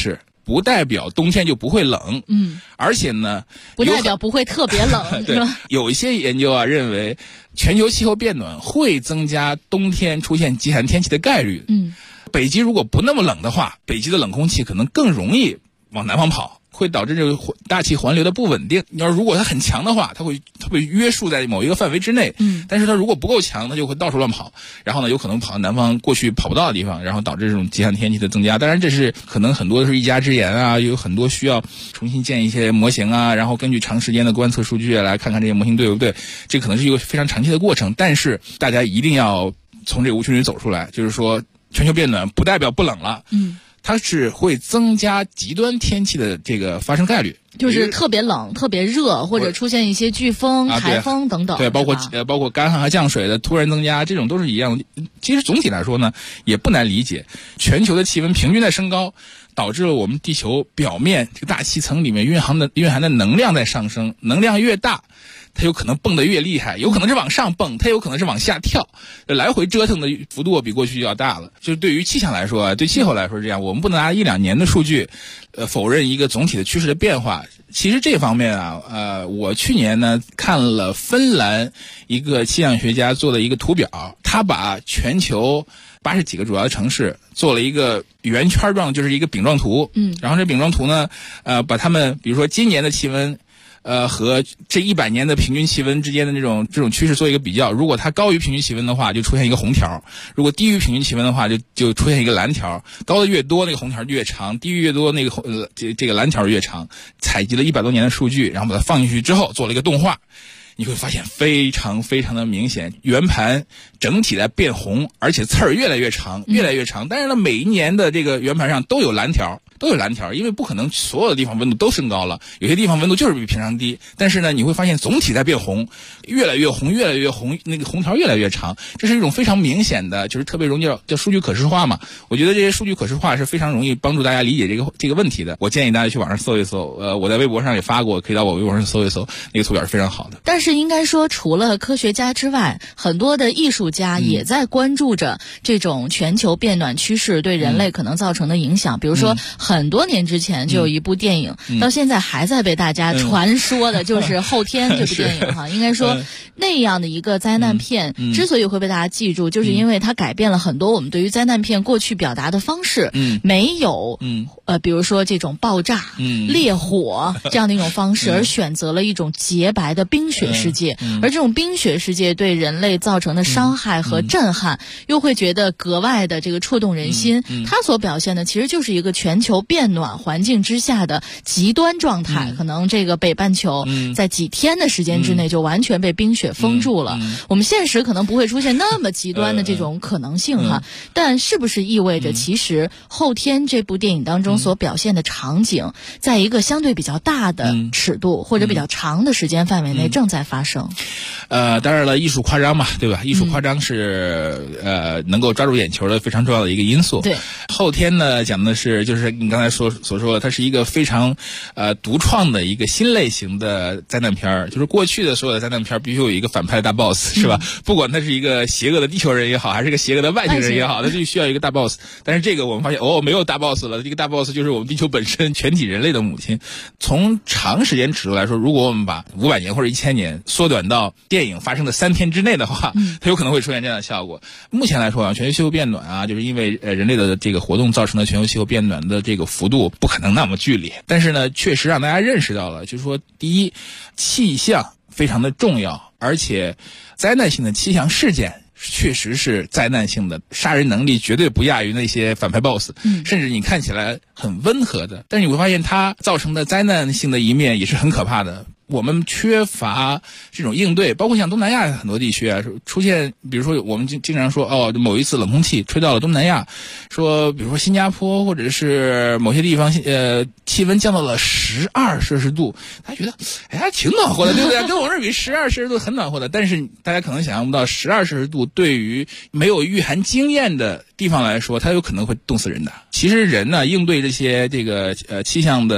不代表冬天就不会冷，而且呢， 不代表不会特别冷， 对， 是吧？ 有一些研究啊认为，全球气候变暖会增加冬天出现极寒天气的概率。北极如果不那么冷的话，北极的冷空气可能更容易往南方跑，会导致这个大气环流的不稳定。如果它很强的话，它会约束在某一个范围之内。但是它如果不够强，它就会到处乱跑，然后呢，有可能跑到南方过去跑不到的地方，然后导致这种极寒天气的增加。当然，这是可能很多是一家之言啊，有很多需要重新建一些模型啊，然后根据长时间的观测数据来看看这些模型对不对。这可能是一个非常长期的过程，但是大家一定要从这个误区里走出来，就是说全球变暖不代表不冷了。它是会增加极端天气的这个发生概率， 就是特别冷、特别热，或者出现一些飓风、台风等等。 对，包括干旱和降水的突然增加，这种都是一样的。其实总体来说呢，也不难理解，全球的气温平均在升高，导致了我们地球表面这个大气层里面蕴含的能量在上升，能量越大，它有可能蹦得越厉害，有可能是往上蹦，它有可能是往下跳，来回折腾的幅度比过去要大了。就是对于气象来说，对气候来说是这样，我们不能拿1-2年的数据，否认一个总体的趋势的变化。其实这方面啊，我去年呢看了芬兰一个气象学家做的一个图表，他把全球80几个主要的城市做了一个圆圈状，就是一个饼状图。然后这饼状图呢，把他们比如说今年的气温。和这100年的平均气温之间的这种趋势做一个比较，如果它高于平均气温的话，就出现一个红条；如果低于平均气温的话，就出现一个蓝条。高的越多，那个红条就越长；低于越多，那个这个蓝条越长。采集了100多年的数据，然后把它放进去之后，做了一个动画，你会发现非常非常的明显，圆盘整体在变红，而且刺儿越来越长，越来越长。但是呢，每一年的这个圆盘上都有蓝条。因为不可能所有的地方温度都升高了，有些地方温度就是比平常低，但是呢，你会发现总体在变红，越来越红，越来越红，那个红条越来越长，这是一种非常明显的，就是特别容易叫数据可视化嘛。我觉得这些数据可视化是非常容易帮助大家理解这个问题的。我建议大家去网上搜一搜，我在微博上也发过，可以到我微博上搜一搜，那个图表是非常好的。 但是应该说，除了科学家之外，很多的艺术家也在关注着这种全球变暖趋势对人类可能造成的影响。比如说，很多年之前就有一部电影，到现在还在被大家传说的，就是《后天》这部电影哈。应该说，那样的一个灾难片之所以会被大家记住，就是因为它改变了很多我们对于灾难片过去表达的方式，没有比如说这种爆炸、烈火这样的一种方式，而选择了一种洁白的冰雪世界。而这种冰雪世界对人类造成的伤害和震撼，又会觉得格外的这个触动人心。它所表现的其实就是一个全球变暖环境之下的极端状态，可能这个北半球在几天的时间之内就完全被冰雪封住了。我们现实可能不会出现那么极端的这种可能性哈，但是不是意味着其实《后天》这部电影当中所表现的场景，在一个相对比较大的尺度或者比较长的时间范围内正在发生？ 当然了，艺术夸张嘛，对吧？艺术夸张是能够抓住眼球的非常重要的一个因素。 对， 后天呢讲的是，就是你刚才所说的，它是一个非常独创的一个新类型的灾难片儿。就是过去的所有的灾难片必须有一个反派的大 boss， 是吧？不管他是一个邪恶的地球人也好，还是一个邪恶的外星人也好，他就需要一个大 boss。但是这个我们发现没有大 boss 了，这个大 boss 就是我们地球本身，全体人类的母亲。从长时间尺度来说，如果我们把500年或者1000年缩短到电影发生的3天之内的话，它有可能会出现这样的效果。目前来说啊，全球气候变暖啊，就是因为人类的这个活动造成的全球气候变暖的这个幅度不可能那么剧烈，但是呢，确实让大家认识到了，就是说，第一，气象非常的重要，而且灾难性的气象事件确实是灾难性的，杀人能力绝对不亚于那些反派 boss，甚至你看起来很温和的，但是你会发现它造成的灾难性的一面也是很可怕的。我们缺乏这种应对，包括像东南亚很多地区啊，出现，比如说我们经常说某一次冷空气吹到了东南亚，说比如说新加坡或者是某些地方气温降到了12摄氏度，大家觉得还挺暖和的，对不对？跟我们这儿比12摄氏度很暖和的，但是大家可能想象不到12摄氏度对于没有御寒经验的地方来说，它有可能会冻死人的。其实人呢，应对这些气象的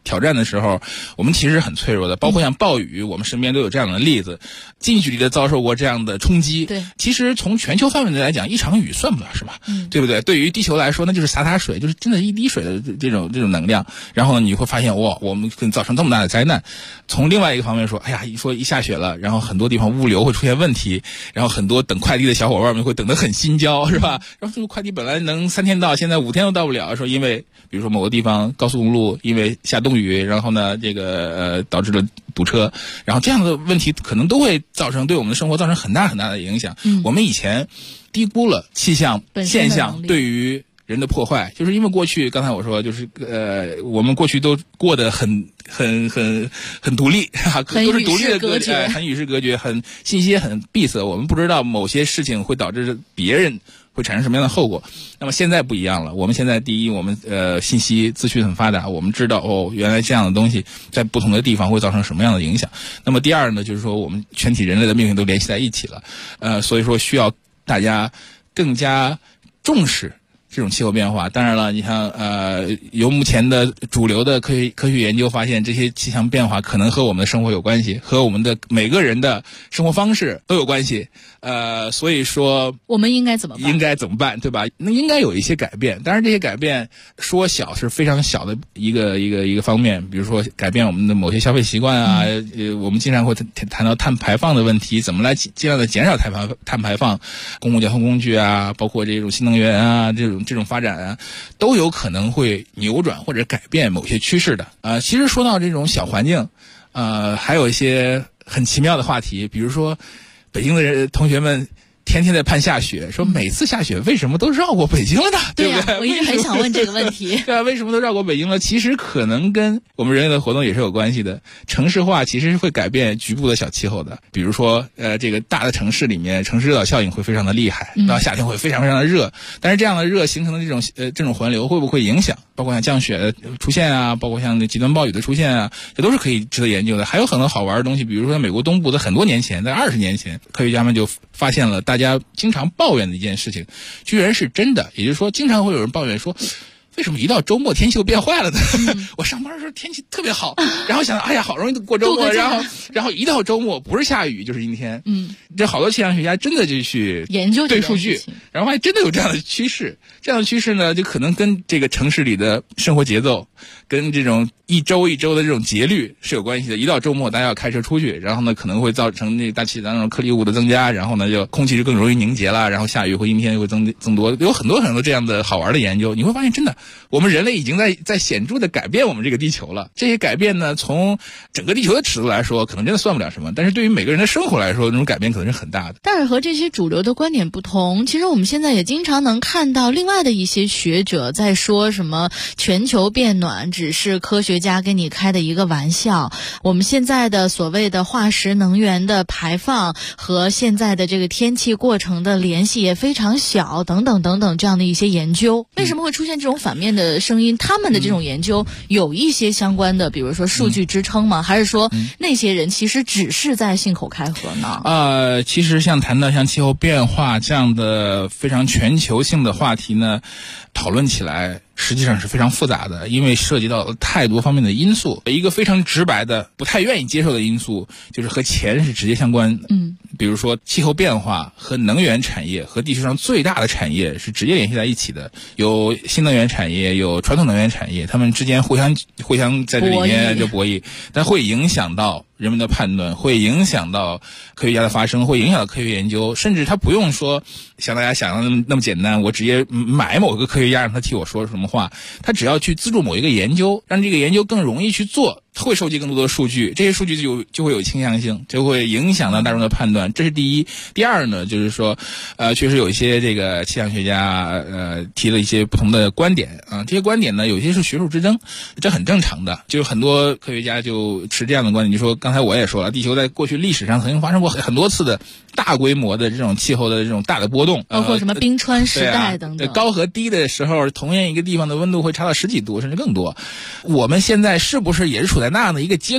挑战的时候，我们其实很脆弱的，包括像暴雨，我们身边都有这样的例子，近距离的遭受过这样的冲击。 对， 其实从全球范围内来讲，一场雨算不了什么，对不对？对于地球来说，那就是洒水，就是真的一滴水的这种能量。然后呢，你会发现哇，我们可能造成这么大的灾难。从另外一个方面说，哎呀，一下雪了，然后很多地方物流会出现问题，然后很多等快递的小伙伴们会等得很心焦，是吧？然后这个快递本来能3天到，现在5天都到不了，说因为比如说某个地方高速公路因为下冻雨，然后呢这个导致了堵车，然后这样的问题可能都会对我们的生活造成很大很大的影响。我们以前低估了气象现象对于人的破坏，就是因为过去刚才我说就是我们过去都过得很独立，都是独立的隔绝，很与世隔绝，很信息很闭塞，我们不知道某些事情会导致别人会产生什么样的后果。那么现在不一样了，我们现在第一，我们信息资讯很发达，我们知道原来这样的东西在不同的地方会造成什么样的影响。那么第二呢，就是说我们全体人类的命运都联系在一起了，所以说需要大家更加重视这种气候变化。当然了，你像由目前的主流的科学研究发现，这些气象变化可能和我们的生活有关系，和我们的每个人的生活方式都有关系。所以说我们应该怎么办？ 对吧？那应该有一些改变。当然，这些改变说小是非常小的一个方面，比如说改变我们的某些消费习惯啊。我们经常会谈到碳排放的问题，怎么来尽量的减少碳排放？公共交通工具啊，包括这种新能源啊，这种发展啊，都有可能会扭转或者改变某些趋势的。其实说到这种小环境，还有一些很奇妙的话题，比如说北京的同学们天天在盼下雪，说每次下雪为什么都绕过北京了呢？对不对？ 我一直很想问这个问题。 对啊，为什么都绕过北京了？其实可能跟我们人类的活动也是有关系的。城市化其实是会改变局部的小气候的，比如说这个大的城市里面，城市热岛效应会非常的厉害，到夏天会非常非常的热。但是这样的热形成的这种环流会不会影响？包括像降雪的出现啊，包括像极端暴雨的出现啊，这都是可以值得研究的。还有很多好玩的东西，比如说美国东部的很多年前，在20年前，科学家们就发现了大家经常抱怨的一件事情，居然是真的。也就是说，经常会有人抱怨说，为什么一到周末天气就变坏了呢？我上班的时候天气特别好，然后想到哎呀好容易过周末，然后一到周末不是下雨就是阴天。这好多气象学家真的就去研究对数据，然后还真的有这样的趋势。这样的趋势呢，就可能跟这个城市里的生活节奏，跟这种一周一周的这种节律是有关系的。一到周末大家要开车出去，然后呢可能会造成这大气当中颗粒物的增加，然后呢就空气就更容易凝结了，然后下雨或阴天会增多。有很多很多这样的好玩的研究，你会发现真的我们人类已经在显著的改变我们这个地球了。这些改变呢，从整个地球的尺度来说可能真的算不了什么，但是对于每个人的生活来说，那种改变可能是很大的。 但是和这些主流的观点不同，其实我们现在也经常能看到另外的一些学者在说什么全球变暖只是科学家给你开的一个玩笑，我们现在的所谓的化石能源的排放和现在的这个天气过程的联系也非常小，等等等等这样的一些研究。为什么会出现这种反面的声音？他们的这种研究有一些相关的比如说数据支撑吗？还是说那些人其实只是在信口开河呢？ 其实像谈到像气候变化这样的非常全球性的话题呢，讨论起来实际上是非常复杂的，因为涉及到太多方面的因素。一个非常直白的不太愿意接受的因素就是和钱是直接相关的。比如说气候变化和能源产业和地球上最大的产业是直接联系在一起的，有新能源产业，有传统能源产业，他们之间互相在这里面就博弈，但会影响到人们的判断，会影响到科学家的发声，会影响到科学研究，甚至他不用说像大家想的那么简单，我直接买某个科学家让他替我说什么话，他只要去资助某一个研究，让这个研究更容易去做，会收集更多的数据，这些数据就会有倾向性，就会影响到大众的判断，这是第一。第二呢，就是说确实有一些这个气象学家提了一些不同的观点啊，这些观点呢有些是学术之争，这很正常的，就是很多科学家就持这样的观点。你说刚才我也说了，地球在过去历史上曾经发生过很多次的大规模的这种气候的这种大的波动， 包括什么冰川时代等等， 高和低的时候同样一个地方的温度会差到10几度甚至更多。我们现在是不是也是处在那样的一个阶段？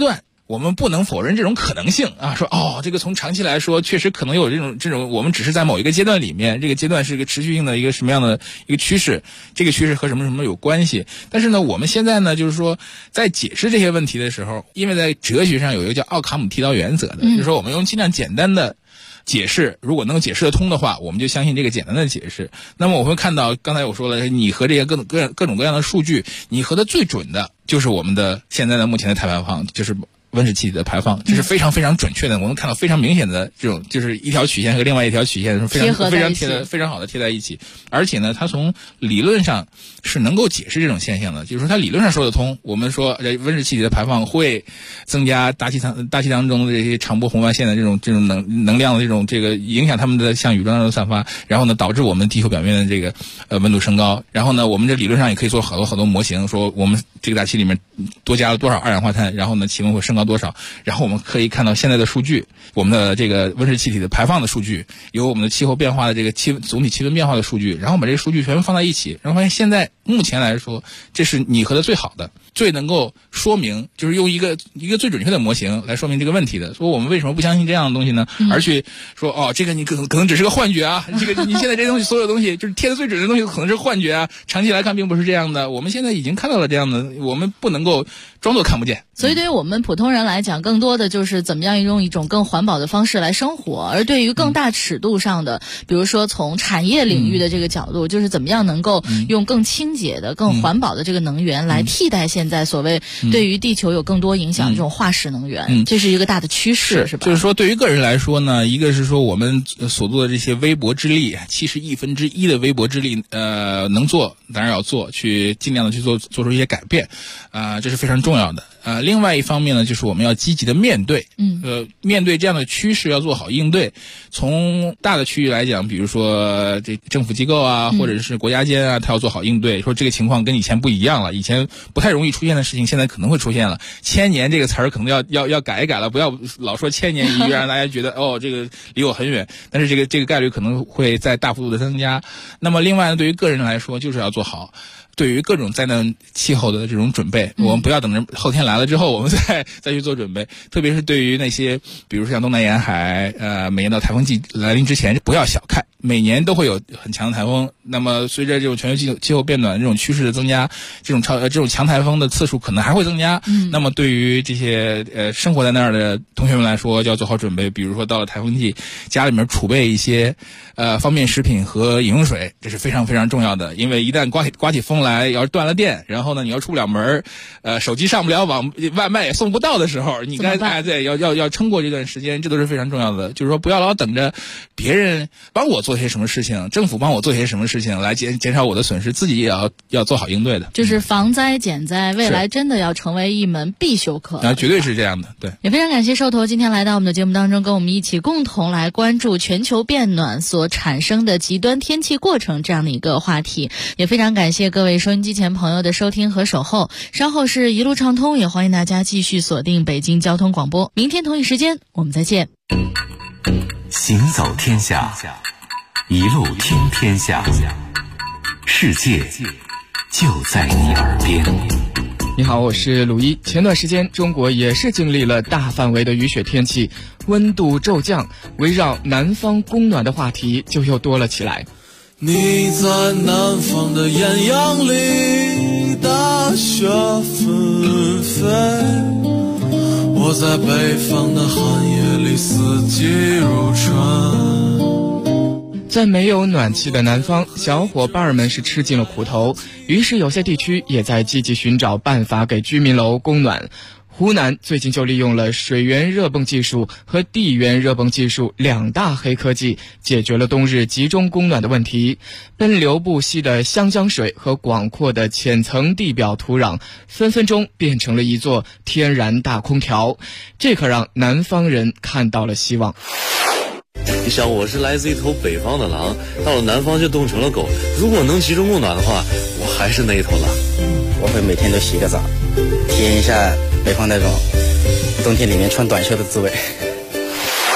我们不能否认这种可能性啊，说这个从长期来说确实可能有这种我们只是在某一个阶段里面，这个阶段是一个持续性的一个什么样的一个趋势，这个趋势和什么什么有关系。但是呢，我们现在呢就是说在解释这些问题的时候，因为在哲学上有一个叫奥卡姆剃刀原则的，就是说我们用尽量简单的解释，如果能解释得通的话，我们就相信这个简单的解释。那么我会看到刚才我说了，拟合这些各种各样的数据，拟合的最准的就是我们的现在的目前的碳排放，就是温室气体的排放，这是非常非常准确的，我们看到非常明显的这种，就是一条曲线和另外一条曲线是非常好的贴在一起，而且呢，它从理论上是能够解释这种现象的，就是说它理论上说得通。我们说温室气体的排放会增加大气当中的这些长波红外线的这种能量的这个影响它们的向宇宙当中散发，然后呢导致我们地球表面的这个温度升高。然后呢，我们这理论上也可以做好多模型，说我们这个大气里面多加了多少二氧化碳，然后呢气温会升高多少，然后我们可以看到现在的数据，我们的这个温室气体的排放的数据，有我们的气候变化的这个总体气温变化的数据，然后把这些数据全部放在一起，然后发现现在目前来说，这是拟合的最好的，最能够说明，就是用一个最准确的模型来说明这个问题的。说我们为什么不相信这样的东西呢？而去说这个你可能只是个幻觉啊，这个你现在这东西所有东西就是贴的最准的东西可能是幻觉啊，长期来看并不是这样的。我们现在已经看到了这样的，我们不能够装作看不见。 所以对于我们普通人来讲，更多的就是怎么样用一种更环保的方式来生活，而对于更大尺度上的，比如说从产业领域的这个角度，就是怎么样能够用更清洁的、更环保的这个能源来替代现在所谓对于地球有更多影响的这种化石能源，这是一个大的趋势，是吧？就是说对于个人来说呢，一个是说我们所做的这些微薄之力，70亿分之一的微薄之力，能做当然要做，去尽量的去做出一些改变，这是非常重要的。另外一方面呢，就是我们要积极的面对，面对这样的趋势要做好应对。从大的区域来讲，比如说这政府机构啊，或者是国家间啊，它要做好应对，说这个情况跟以前不一样了，以前不太容易出现的事情，现在可能会出现了。千年这个词儿可能要改一改了，不要老说千年一遇，让大家觉得这个离我很远，但是这个概率可能会在大幅度的增加。那么另外呢，对于个人来说，就是要做好对于各种灾难气候的这种准备，我们不要等着后天来了之后我们再去做准备，特别是对于那些比如说像东南沿海，每年到台风季来临之前不要小看，每年都会有很强的台风，那么随着这种全球气候变暖这种趋势的增加，这种强台风的次数可能还会增加，那么对于这些生活在那儿的同学们来说就要做好准备，比如说到了台风季，家里面储备一些方便食品和饮用水，这是非常非常重要的，因为一旦刮起风来，要是断了电，然后呢你要出不了门，手机上不了网，外卖也送不到的时候，你该要撑过这段时间，这都是非常重要的。就是说不要老等着别人帮我做些什么事情，政府帮我做些什么事情来减少我的损失，自己也要做好应对的。 就是防灾减灾，未来真的要成为一门必修课。 绝对是这样的，对。 也非常感谢寿头今天来到我们的节目当中，跟我们一起共同来关注全球变暖所产生的极端天气过程这样的一个话题。也非常感谢各位收音机前朋友的收听和守候，稍后是一路畅通，也欢迎大家继续锁定北京交通广播，明天同一时间我们再见。 行走天下，一路听天下，世界就在你耳边。 你好，我是鲁一。前段时间中国也是经历了大范围的雨雪天气，温度骤降，围绕南方供暖的话题就又多了起来。 你在南方的艳阳里，大雪纷飞，我在北方的寒夜里，四季如春。 在没有暖气的南方，小伙伴们是吃尽了苦头，于是有些地区也在积极寻找办法给居民楼供暖。湖南最近就利用了水源热泵技术和地源热泵技术两大黑科技，解决了冬日集中供暖的问题。奔流不息的湘江水和广阔的浅层地表土壤，分分钟变成了一座天然大空调，这可让南方人看到了希望。 你想，我是来自一头北方的狼，到了南方就冻成了狗。如果能集中供暖的话，我还是那一头狼。 我会每天都洗个澡，体验一下北方那种冬天里面穿短袖的滋味。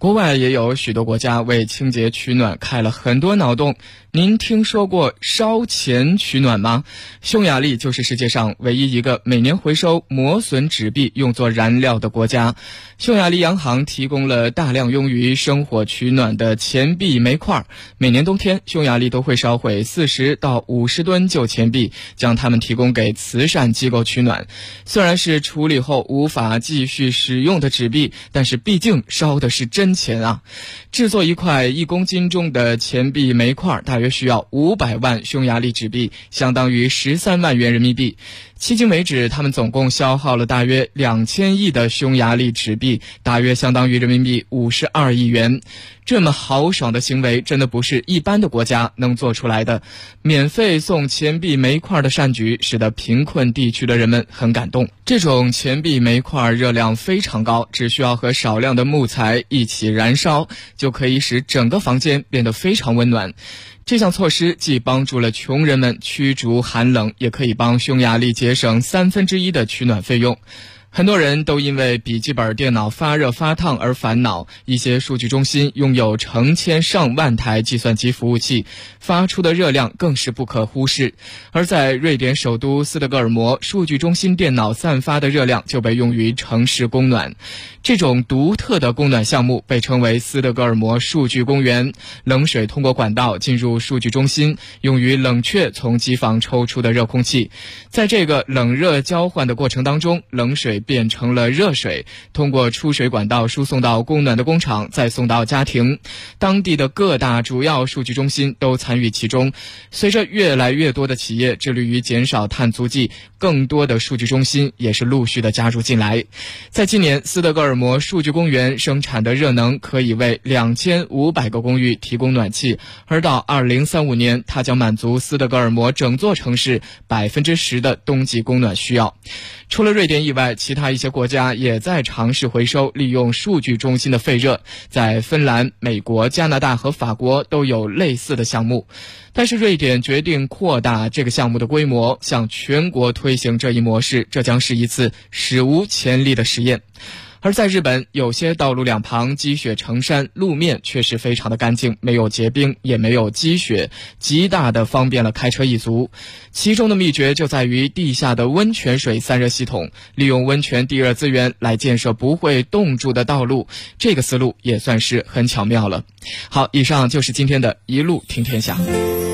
国外也有许多国家为清洁取暖开了很多脑洞。您听说过烧钱取暖吗？匈牙利就是世界上唯一一个每年回收磨损纸币用作燃料的国家。匈牙利央行提供了大量用于生火取暖的钱币煤块，每年冬天匈牙利都会烧毁40到50吨旧钱币，将它们提供给慈善机构取暖。虽然是处理后无法继续使用的纸币，但是毕竟烧的是真钱啊！制作一块1公斤重的钱币煤块大约需要500万匈牙利纸币，相当于13万元人民币。迄今为止，他们总共消耗了大约2000亿的匈牙利纸币，大约相当于人民币52亿元。这么豪爽的行为真的不是一般的国家能做出来的。免费送钱币煤块的善举使得贫困地区的人们很感动。这种钱币煤块热量非常高，只需要和少量的木材一起燃烧，就可以使整个房间变得非常温暖。这项措施既帮助了穷人们驱逐寒冷，也可以帮匈牙利节省1/3的取暖费用。很多人都因为笔记本电脑发热发烫而烦恼，一些数据中心拥有成千上万台计算机服务器，发出的热量更是不可忽视。而在瑞典首都斯德哥尔摩，数据中心电脑散发的热量就被用于城市供暖。这种独特的供暖项目被称为斯德哥尔摩数据公园。冷水通过管道进入数据中心，用于冷却从机房抽出的热空气。在这个冷热交换的过程当中，冷水变成了热水，通过出水管道输送到供暖的工厂，再送到家庭。当地的各大主要数据中心都参与其中。随着越来越多的企业致力于减少碳足迹，更多的数据中心也是陆续的加入进来。在今年，斯德哥尔摩数据公园生产的热能可以为2500个公寓提供暖气，而到2035年，它将满足斯德哥尔摩整座城市10%的冬季供暖需要。除了瑞典以外，其他一些国家也在尝试回收利用数据中心的废热，在芬兰、美国、加拿大和法国都有类似的项目。但是瑞典决定扩大这个项目的规模，向全国推行这一模式，这将是一次史无前例的实验。而在日本，有些道路两旁积雪成山，路面却是非常的干净，没有结冰，也没有积雪，极大的方便了开车一族。其中的秘诀就在于地下的温泉水散热系统，利用温泉地热资源来建设不会冻住的道路，这个思路也算是很巧妙了。好，以上就是今天的一路听天下。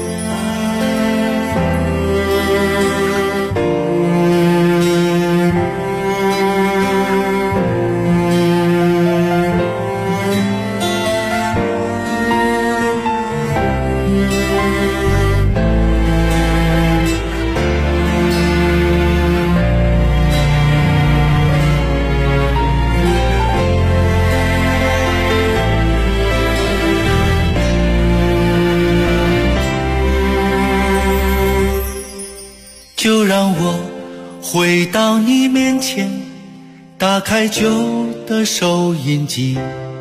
就让我回到你面前，打开旧的收音机，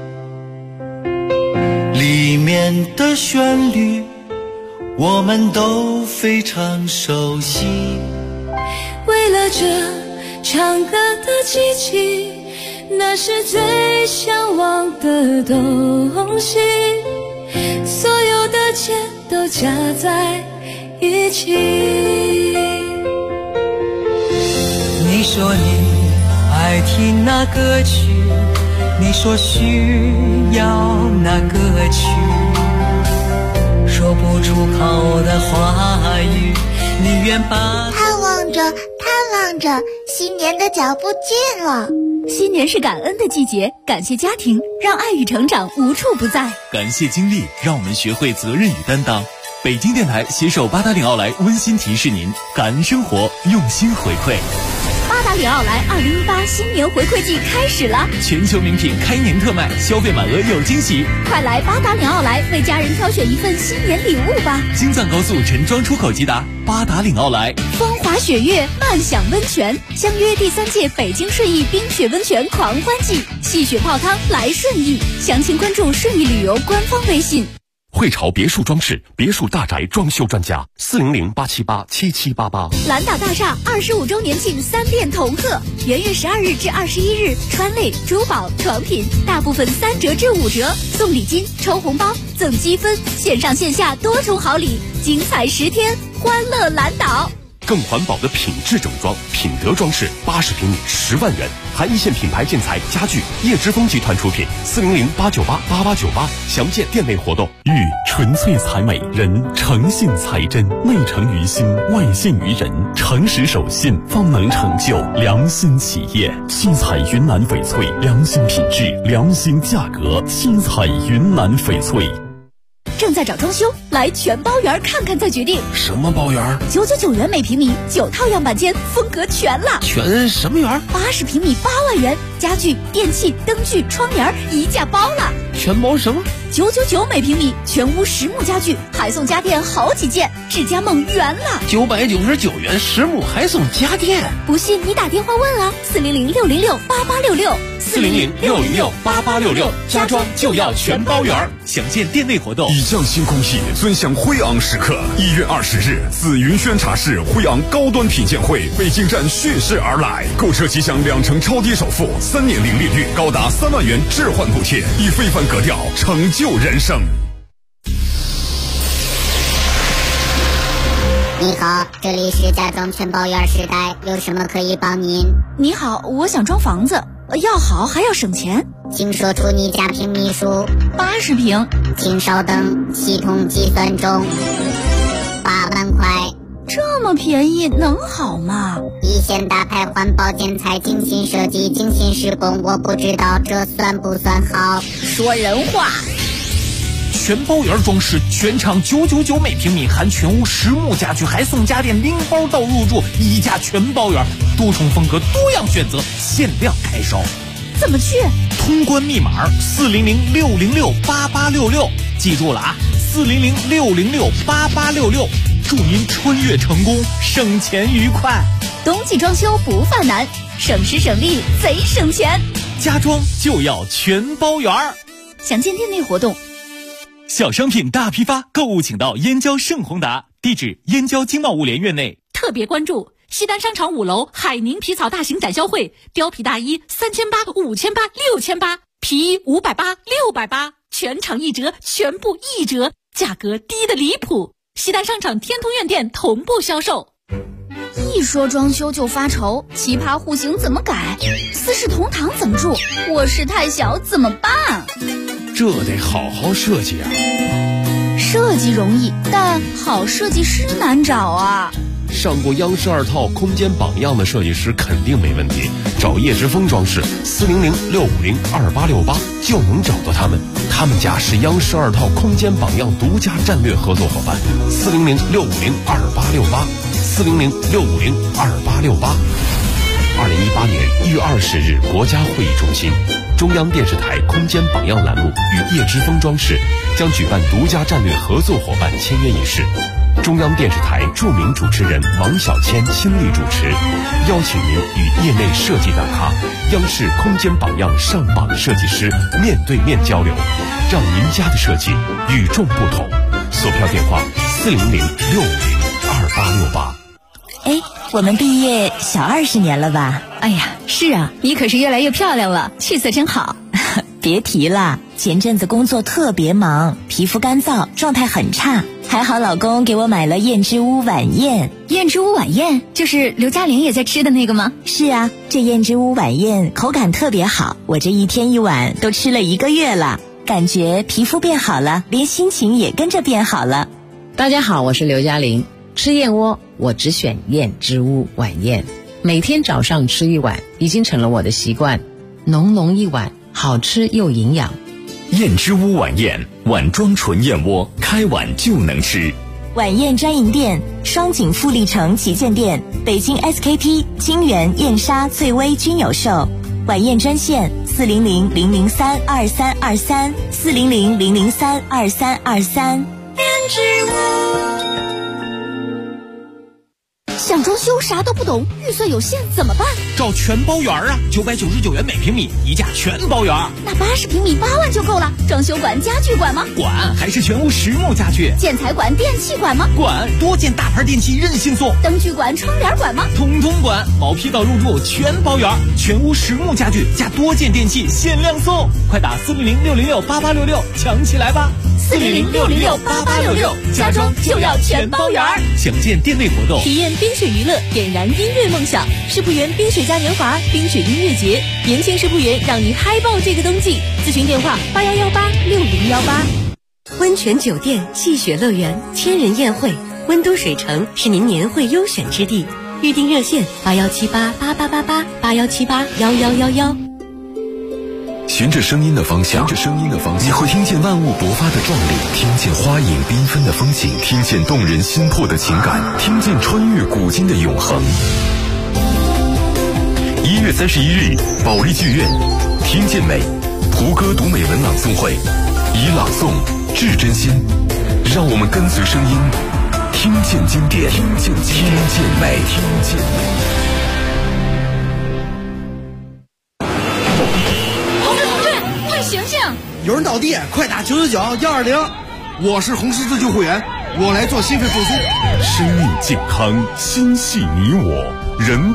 里面的旋律我们都非常熟悉。 为了这唱歌的机器，那是最向往的东西，所有的钱都加在一起。 你说你爱听那歌曲，你说需要那歌曲，说不出口的话语，你愿把盼望着新年的脚步近了。 新年是感恩的季节，感谢家庭，让爱与成长无处不在。 感谢经历，让我们学会责任与担当。北京电台携手八达岭奥莱温馨提示您：感恩生活，用心回馈。 八达岭奥莱2018新年回馈季开始了， 全球名品开年特卖，消费满额有惊喜。 快来八达岭奥莱为家人挑选一份新年礼物吧！ 京藏高速陈庄出口即达，八达岭奥莱。 风华雪月，慢享温泉，相约第3届北京顺义冰雪温泉狂欢季，戏雪泡汤来顺义。详情关注顺义旅游官方微信。 汇潮别墅装饰，别墅大宅装修专家，400-878-7788。 蓝岛大厦25周年庆3店同贺，元月12日至21日，川类、珠宝、床品大部分3折至5折，送礼金、抽红包、赠积分，线上线下多重好礼，精彩10天，欢乐蓝岛。 更环保的品质整装，品德装饰，80平米10万元，含一线品牌建材家具，叶之峰集团出品，400-898-8898，详见店内活动。 玉纯粹才美，人诚信才真，内诚于心，外信于人，诚实守信，方能成就良心企业。七彩云南翡翠，良心品质，良心价格，七彩云南翡翠。 正在找装修，来全包园看看再决定。 什么包园 ？999元每平米，9套样板间，风格全了。 全什么园 ？80平米8万元，家具、电器、灯具、窗帘一价包了。 全包什么 ？999每平米，全屋实木家具，还送家电好几件，智家梦圆了。 999元实木还送家电， 不信你打电话问啊 ，400-606-8866，400-606-8866，家装就要全包圆。 详见店内活动。 以匠心工艺，尊享辉昂时刻。1月20日，紫云轩茶室辉昂高端品鉴会北京站蓄势而来，购车即享2成超低首付，3年零利率，高达3万元置换补贴，以非凡格调成就人生。 你好，这里是家装全包圆时代，有什么可以帮您？ 你好，我想装房子，要好还要省钱， 请说出你家平米数。 80平。 请稍等，系统计算中。8万块。 这么便宜能好吗？ 一线大牌环保建材，精心设计，精心施工，我不知道这算不算好。 说人话。 全包圆装饰，全场999每平米，含全屋实木家具，还送家电，拎包到入住，一价全包圆，多重风格，多样选择，限量开烧。 怎么去？ 通关密码400-606-8866，记住了啊，400-606-8866，祝您穿越成功，省钱愉快。 冬季装修不犯难，省时省力贼省钱， 家装就要全包圆。 详见店内活动。 小商品大批发，购物请到燕郊盛宏达，地址燕郊经贸物联院内。 特别关注西单商场5楼海宁皮草大型展销会，貂皮大衣3800、5800、6800，皮衣580、680，全场1折，全部1折，价格低得离谱。西单商场天通苑店同步销售。 一说装修就发愁，奇葩户型怎么改？四世同堂怎么住？卧室太小怎么办？ 这得好好设计啊。 设计容易，但好设计师难找啊。 上过央视2套空间榜样的设计师肯定没问题，找叶之峰装饰，400-650-2868就能找到他们。他们家是央视2套空间榜样独家战略合作伙伴，400-650-2868，400-650-2868。2018年1月20日，国家会议中心，中央电视台空间榜样栏目与叶之峰装饰将举办独家战略合作伙伴签约仪式。中央电视台著名主持人王小谦亲力主持，邀请您与业内设计大咖、央视空间榜样上榜设计师面对面交流，让您家的设计与众不同。索票电话400-650-2868。 哎，我们毕业小20年了吧？ 哎呀，是啊，你可是越来越漂亮了，气色真好。 别提了，前阵子工作特别忙，皮肤干燥，状态很差。还好老公给我买了燕之屋晚宴。 燕之屋晚宴就是刘嘉玲也在吃的那个吗？ 是啊，这燕之屋晚宴口感特别好，我这1天1碗都吃了1个月了，感觉皮肤变好了，连心情也跟着变好了。 大家好，我是刘嘉玲。吃燕窝我只选燕之屋晚宴，每天早上吃1碗已经成了我的习惯，浓浓一碗，好吃又营养。 燕之屋晚宴，碗装纯燕窝，开碗就能吃。 晚宴专营店：双井富力城旗舰店、北京 SKP、金源、燕莎、翠微均有售。晚宴专线：400-003-2323，400-003-2323。 燕之屋。 想装修啥都不懂，预算有限怎么办？ 找全包园啊，999元每平米，一价全包园。 那80平米8万就够了。装修馆、家具馆吗？ 管，还是全屋实木家具。 建材馆、电器馆吗？ 管，多件大牌电器任性送。 灯具馆、窗帘馆吗？ 通通管，毛坯到入住全包园，全屋实木家具加多件电器限量送，快打400-606-8866抢起来吧 ！400-606-8866，家装就要全包园。 详见店内活动。 体验冰雪娱乐，点燃音乐梦想。世博园冰雪嘉年华、冰雪音乐节，年轻世博园让你嗨爆这个冬季。咨询电话81186018。 温泉酒店、戏雪乐园、千人宴会，温都水城是您年会优选之地。预订热线8178888881781111。 循着声音的方向，你会听见万物勃发的壮丽，听见花影缤纷的风景，听见动人心魄的情感，听见穿越古今的永恒。1月31日，保利剧院，听见美，胡歌读美文朗诵会，以朗诵致真心，让我们跟随声音，听见经典，听见美，听见美。 醒醒！ 有人倒地，快打999-120。我是红十字救护员，我来做心肺复苏。 生命健康，心系你我，人